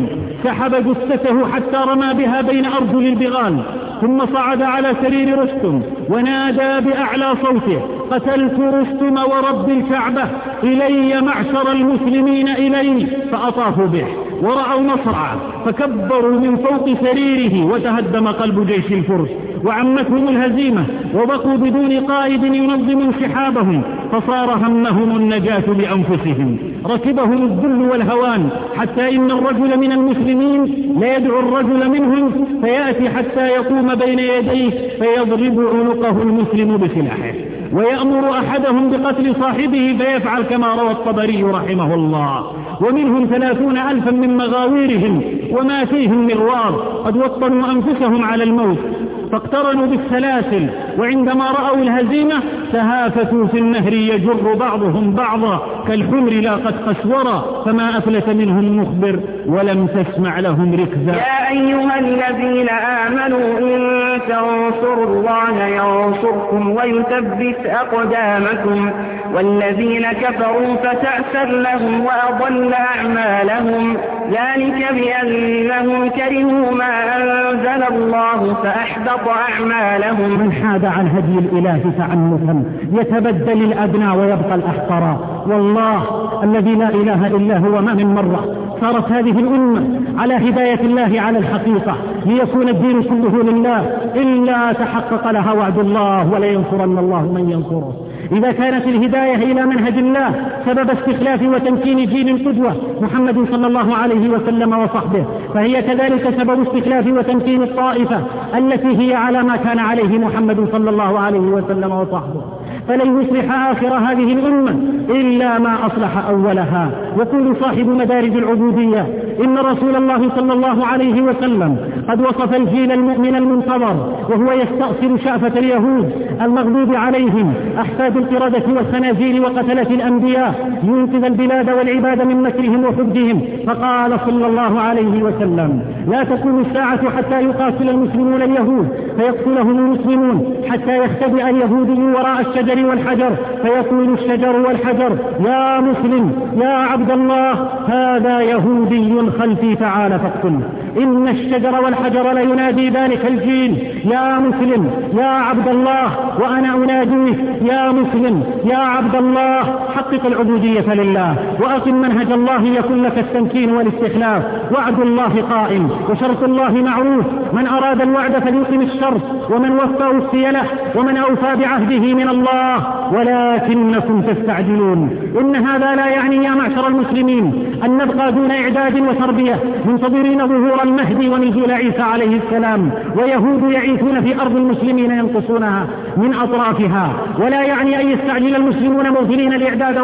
سحب جثته حتى رمى بها بين أرجل البغال، ثم صعد على سرير رستم ونادى بأعلى صوته: قتلت رستم ورب الكعبة، إلي معشر المسلمين إلي. فأطافوا به ورأوا مصرعه فكبروا من فوق سريره، وتهدم قلب جيش الفرس وعمتهم الهزيمة، وبقوا بدون قائد ينظم انسحابهم، فصار همهم النجاة بأنفسهم. ركبهم الذل والهوان، حتى إن الرجل من المسلمين ليدعو الرجل منهم فيأتي حتى يقوم بين يديه فيضرب عنقه المسلم بسلاحه، ويأمر أحدهم بقتل صاحبه فيفعل كما روى الطبري رحمه الله. ومنهم 30,000 من مغاويرهم وما فيهم مرواض قد وطنوا أنفسهم على الموت، فاقترنوا بالسلاسل، وعندما رأوا الهزيمة تهافتوا في النهر يجر بعضهم بعضا كالحمر لاقت قسورا، فما أفلت منهم مخبر ولم تسمع لهم ركزا. يا أيها الذين آمنوا إن تنصروا الله ينصركم ويثبت أقدامكم، والذين كفروا فتأسر لهم وأضل أعمالهم، ذلك بأنهم كرهوا ما أنزل الله فأحبط أعمالهم. من حاد عن هدي الإله تعنفا يتبدل الأدنى ويبقى الأحقر. والله الذي لا إله إلا هو ما من مرة صارت هذه الأمة على هداية الله على الحقيقة ليكون الدين كله لله إلا تحقق لها وعد الله ولينصرن الله من ينصره. إذا كانت الهداية إلى منهج الله سبب استخلاف وتمكين جيل القدوة محمد صلى الله عليه وسلم وصحبه، فهي كذلك سبب استخلاف وتمكين الطائفة التي هي على ما كان عليه محمد صلى الله عليه وسلم وصحبه. فلن يصلح آخر هذه الأمة إلا ما أصلح أولها. يقول صاحب مدارج العبودية: إن رسول الله صلى الله عليه وسلم قد وصف الجيل المؤمن المنتظر وهو يستأصل شأفة اليهود المغضوب عليهم أحفاد القردة والخنازير وقتلة الأنبياء ينقذ البلاد والعباد من مكرهم وحبهم، فقال صلى الله عليه وسلم: لا تقوم الساعة حتى يقاتل المسلمون اليهود فيقتلهم المسلمون، حتى يختبئ اليهودي وراء الشجر والحجر فيقول الشجر والحجر: يا مسلم يا عبد الله هذا يهودي خلفي تعال فاقتله. إن الشجر والحجر لينادي ذلك الجيل: يا مسلم يا عبد الله، وأنا أناديه: يا مسلم يا عبد الله، حقق العبودية لله وأقم منهج الله يكن لك التمكين والاستخلاف. وعد الله قائم وشرط الله معروف، من أراد الوعد فليقم الشرط، ومن وفى وفي له، ومن أوفى بعهده من الله، ولكنكم تستعجلون. إن هذا لا يعني يا معشر المسلمين أن نبقى دون إعداد وتربية منتظرين ظهور المهدي ونزول عيسى عليه السلام ويهود يعيثون في أرض المسلمين ينقصونها من أطرافها، ولا يعني أن يستعجل المسلمون موصلين الإعداد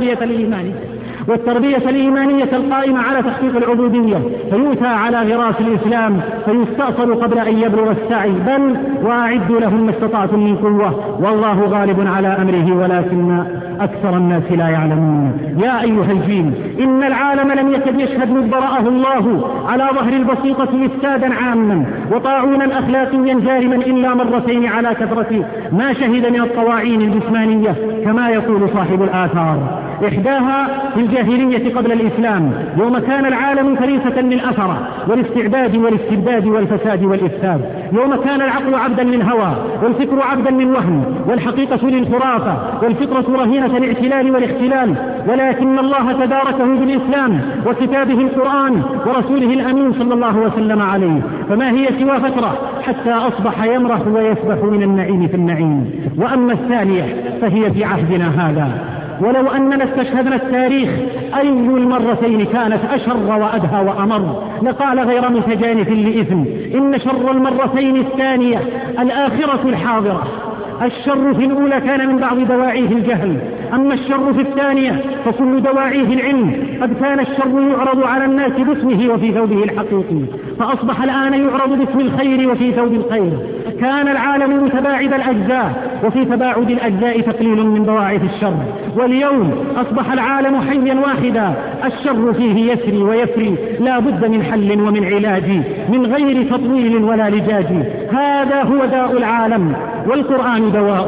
والتربية الإيمانية القائمة على تحقيق العبودية فيؤتى على غراس الإسلام فيستأصل قبل أن يبلغ السعي، بل وأعدوا لهم ما استطعتم من قوة والله غالب على أمره ولكن أكثر الناس لا يعلمون. يا أيها الجيل، إن العالم لم يكد يشهد مذ برأه الله على ظهر البسيطة إفسادا عاما وطاعونا أخلاقيا جارما إلا مرتين على كثرة ما شهد من الطواعين الجسمانية كما يقول صاحب الآثار. إحداها في الجاهلية قبل الإسلام، يوم كان العالم فريسة للأثرة والاستعباد والاستبداد والفساد والإفساد، يوم كان العقل عبدا للهوى والفكر عبدا للوهم والحقيقة للخرافة والفطرة رهينة الاعتلال والاختلال، ولكن الله تداركه بالإسلام وكتابه القرآن ورسوله الأمين صلى الله وسلم عليه، فما هي سوى فترة حتى أصبح يمرح ويسبح من النعيم في النعيم. وأما الثانية فهي في عهدنا هذا، ولو أننا استشهدنا التاريخ أي المرتين كانت أشر وأدهى وأمر لقال غير متجانف لإثم. إن شر المرتين الثانية الآخرة الحاضرة. الشر في الأولى كان من بعض دواعيه الجهل، أما الشر في الثانية فكل دواعيه العلم. قد كان الشر يعرض على الناس باسمه وفي ثوبه الحقيقي، فأصبح الآن يعرض باسم الخير وفي ثوب الخير. كان العالم متباعد الأجزاء وفي تباعد الأجزاء تقليل من ضواعف الشر، واليوم أصبح العالم حيا واحدا الشر فيه يسري ويفري، لا بد من حل ومن علاج من غير تطويل ولا لجاج. هذا هو داء العالم والقرآن دواؤه،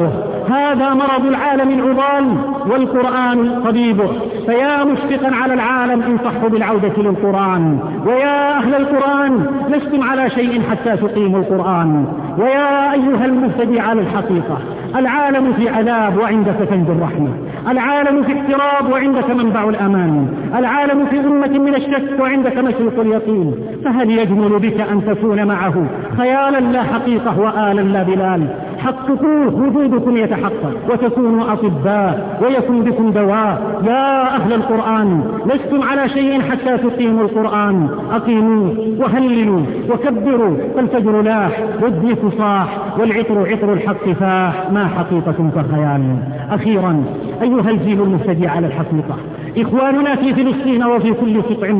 هذا مرض العالم العضال والقرآن طبيبه. فيا مشفقا على العالم انصحوا بالعودة للقرآن، ويا أهل القرآن لستم على شيء حتى تقيموا القرآن. ويا أيها المبتدع على الحقيقة، العالم في عذاب وعندك كنز الرحمة، العالم في اضطراب وعندك منبع الأمان، العالم في أمة من الشك وعندك مشرق اليقين. فهل يجمل بك أن تكون معه خيالا لا حقيقة وآلا لا بلال؟ حققوه وجودكم يتحقق وتكونوا أطباء ويكون بكم دواء. يا أهل القرآن لستم على شيء حتى تقيموا القرآن. أقيموه وهللوا وكبروا، فالفجر لاح والديك صاح والعطر عطر الحق فاح، ما حقيقة كخيال. أخيرا أيها الجيل المبتدع على الحقيقة، إخواننا في فلسطين وفي كل قطع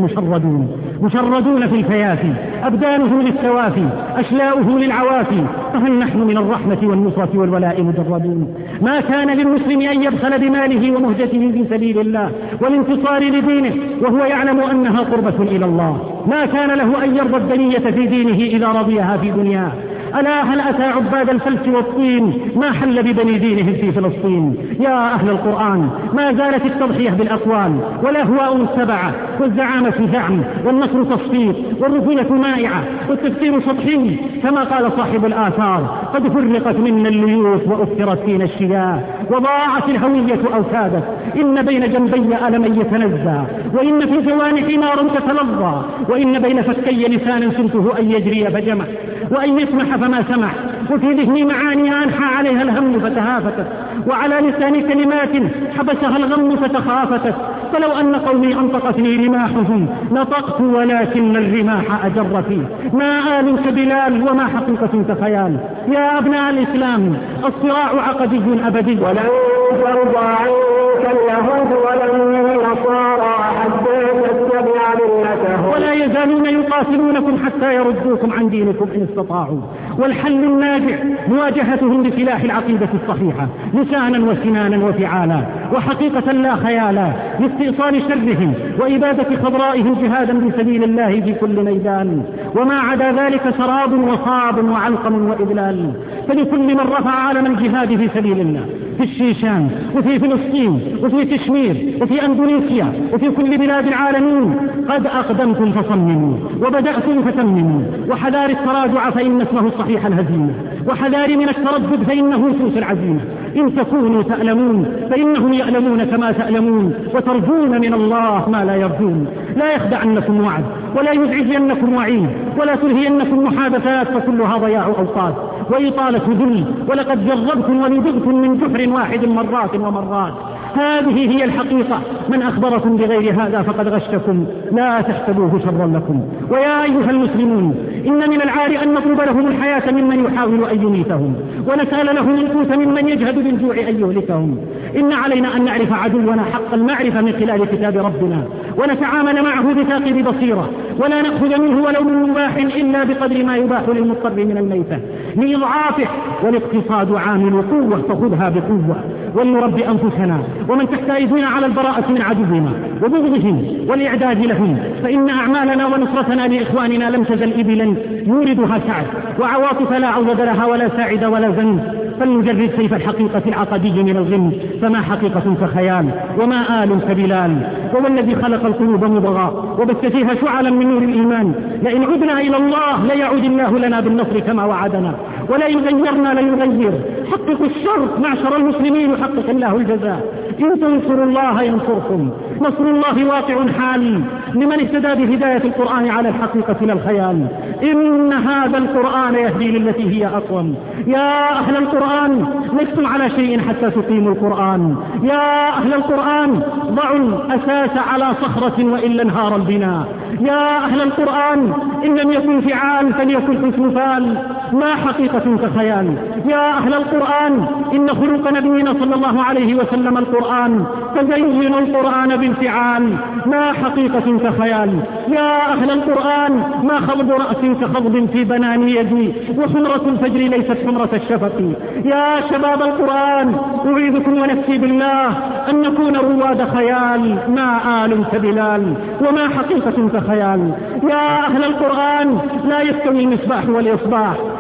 مشردون في الفيافي، أبدانهم للتوافي، أشلاؤهم للعوافي. فهل نحن من الرحمة والنصرة والولاء مجردون؟ ما كان للمسلم أن يبخل بماله ومهجته في سبيل الله والانتصار لدينه وهو يعلم أنها قربة إلى الله. ما كان له أن يرضى الدنية في دينه إذا رضيها في دنياه. ألا هل أتى عباد الفلس والطين ما حل ببني دينهم في فلسطين؟ يا أهل القرآن ما زالت التضحية بالأقوال والأهواء متبعة والزعامة زعم والنصر تصفيق والرجولة مائعة والتفسير سطحي، كما قال صاحب الآثار: قد فرقت منا الليوث وأكثرت فينا الشياه وضاعت الهوية أو كادت، إن بين جنبي ألما يتنزى وإن في جوانحي نار تتلظى وإن بين فكي لسان سنته أن يجري فجمع وأن يسمح فما سمع، وفي ذهني معاني أنحى عليها الهم فتهافتت وعلى لسان كلمات حبسها الغم فتخافتت. فلو أن قومي أنطقتني رماحهم نطقت ولكن الرماح أجر فيه. ما آل كبلال وما حقيقة كخيال. يا أبناء الإسلام الصراع عقدي أبدي، ولن ترضى عنك اليهود ولا النصارى حتى تتبع ملتهم، ولا يزالون يقاتلونكم حتى يردوكم عن دينكم إن استطاعوا. والحل الناجح مواجهتهم بسلاح العقيدة الصحيحة لسانا وسنانا وفعالا وحقيقة لا خيالا، لاستئصال شرهم وإبادة خضرائهم جهادا بسبيل الله في كل ميدان. وما عدا ذلك سراب وصاب وعلقم وإذلال. فلكل من رفع علم الجهاد في سبيل الله في الشيشان وفي فلسطين وفي كشمير وفي أندونيسيا وفي كل بلاد العالمين قد أقدمتم فصمموا وبدأتم فتمموا. وحذار التراجع فإن اسمه الصحيح الهزيمة، وحذار من التردد فإنه سوس العزيمة. إن تكونوا تألمون فإنهم يألمون كما تألمون، وترجون من الله ما لا يرجون. لا يخدعنكم وعد ولا يزعجنكم وعيد ولا تلهينكم محادثات، فكلها ضياع أوقات وإطالة ذل. ولقد جربتم ولدغتم من جحر واحد مرات ومرات. هذه هي الحقيقة. من أخبركم بغير هذا فقد غشكم، لا تحسبوه شرا لكم. ويا أيها المسلمون إن من العار أن نطلب لهم الحياة ممن يحاول أن يميتهم، ونسأل لهم القوت ممن يجهد بالجوع أن يهلكهم. إن علينا أن نعرف عدونا حق المعرفة من خلال كتاب ربنا، ونتعامل معه بثاقب بصيرة، ولا نأخذ منه ولو من مباح إلا بقدر ما يباح للمضطر من الميتة لإضعافه. والاقتصاد عامل قوة فخذها بقوة. ولنربي أنفسنا ومن تحت أيدينا على البراءة من عدونا وبغضهم والإعداد لهم، فإن أعمالنا ونصرتنا لإخواننا لم تزل إبلا يوردها سعد وعواطف لا عوض لها ولا ساعد ولا زن. فلنجرد سيف الحقيقة العقدي من الغم، فما حقيقة كخيال وما آل كبلال. وهو الذي خلق القلوب مضغى وبث فيها شعلا من نور الإيمان. لئن عدنا إلى الله ليعود الله لنا بالنصر كما وعدنا، ولئن غيرنا ليغير. حققوا الشر معشر المسلمين يحقق الله الجزاء. إن تنصروا الله ينصركم. نصر الله واقع حال لمن اهتدى بهداية القرآن على الحقيقة لا الخيال. إن هذا القرآن يهدي للتي هي أقوم. يا أهل القرآن لستم على شيء حتى تقيموا القرآن. يا أهل القرآن ضعوا الأساس على صخرة وإلا انهار البناء. يا أهل القرآن إن لم يكن فعال فليكن اسم فال، ما حقيقة كخيال. يا أهل القرآن إن خلق نبينا صلى الله عليه وسلم القرآن، فزينوا القرآن بالفعال، ما حقيقة كخيال. يا أهل القرآن ما خضب رأس كخضب في بنان يدي، وحمرة الفجر ليست حمرة الشفق. يا شباب القرآن أعيذكم ونفسي بالله أن نكون رواد خيال، ما آل كبلال وما حقيقة كخيال. يا أهل القرآن لا يستوي المصباح والإصباح،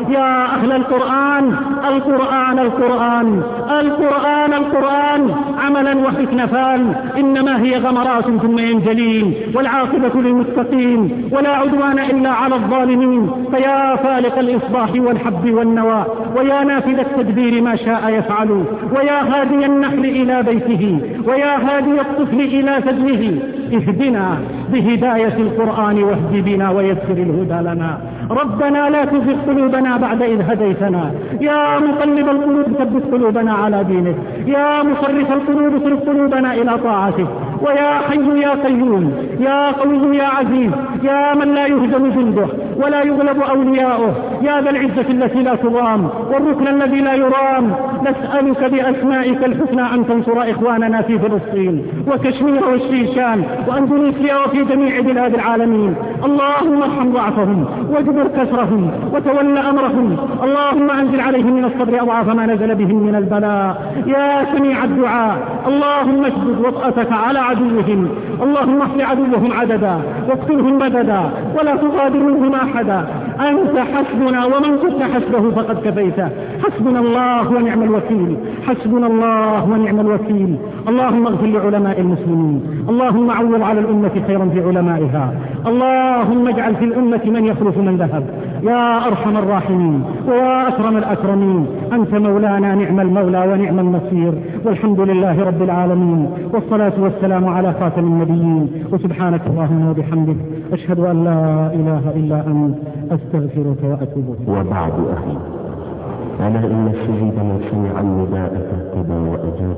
يا أهل القرآن القرآن القرآن القرآن القرآن عملا وحكنفان، إنما هي غمرات ثم ينجلين، والعاقبة للمتقين ولا عدوان إلا على الظالمين. فيا فالق الإصباح والحب والنوى، ويا نافذ التدبير ما شاء يفعل، ويا هادي النحل إلى بيته، ويا هادي الطفل إلى سجنه، اهدنا بهداية القرآن واهد بنا ويسر الهدى لنا. ربنا لا تزغ قلوبنا بعد إذ هديتنا، يا مقلب القلوب ثبت قلوبنا على دينك، يا مصرف القلوب صرف قلوبنا إلى طاعتك. ويا حي يا قيوم يا قوي يا عزيز، يا من لا يهزم جنده ولا يغلب أولياؤه، يا ذا العزة التي لا تضام والركن الذي لا يرام، نسألك بأسمائك الحسنى أن تنصر إخواننا في فلسطين وكشمير والشيشان وأندونيسيا وفي جميع بلاد العالمين. اللهم ارحم ضعفهم واجبر كسرهم وتول أمرهم. اللهم أنزل عليهم من الصبر أضعاف ما نزل بهم من البلاء يا سميع الدعاء. اللهم اشدد وطأتك على عدوهم، اللهم احص عدوهم عددا واقتلهم بددا ولا تغادر منهم أحدا. أنت حسبنا ومن كنت حسبه فقد كفيته. حسبنا الله ونعم الوكيل، حسبنا الله ونعم الوكيل. اللهم اغفر لعلماء المسلمين، اللهم عوض على الأمة خيرا في علمائها، اللهم اجعل في الأمة من يخلف من ذهب يا أرحم الراحمين ويا أكرم الأكرمين. أنت مولانا نعم المولى ونعم النصير، والحمد لله رب العالمين، والصلاة والسلام على خاتم النبيين. وسبحانك اللهم وبحمدك أشهد أن لا إله إلا أنت أستغفرك وأتوب إليك. وبعد أخي، ألا إن السعيد من سمع النداء فاهتدى وأجاب،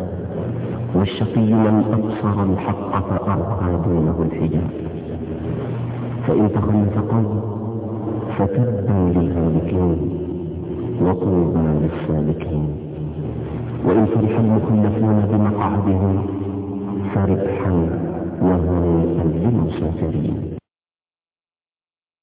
والشقي من أبصر الحق فأرعى دونه الحجاب. فإن تخلف قوم فتبا للهالكين وطوبى للسالكين، وإن فرح المخلفون بمقعدهم فربحا وهنيئا للمسافرين.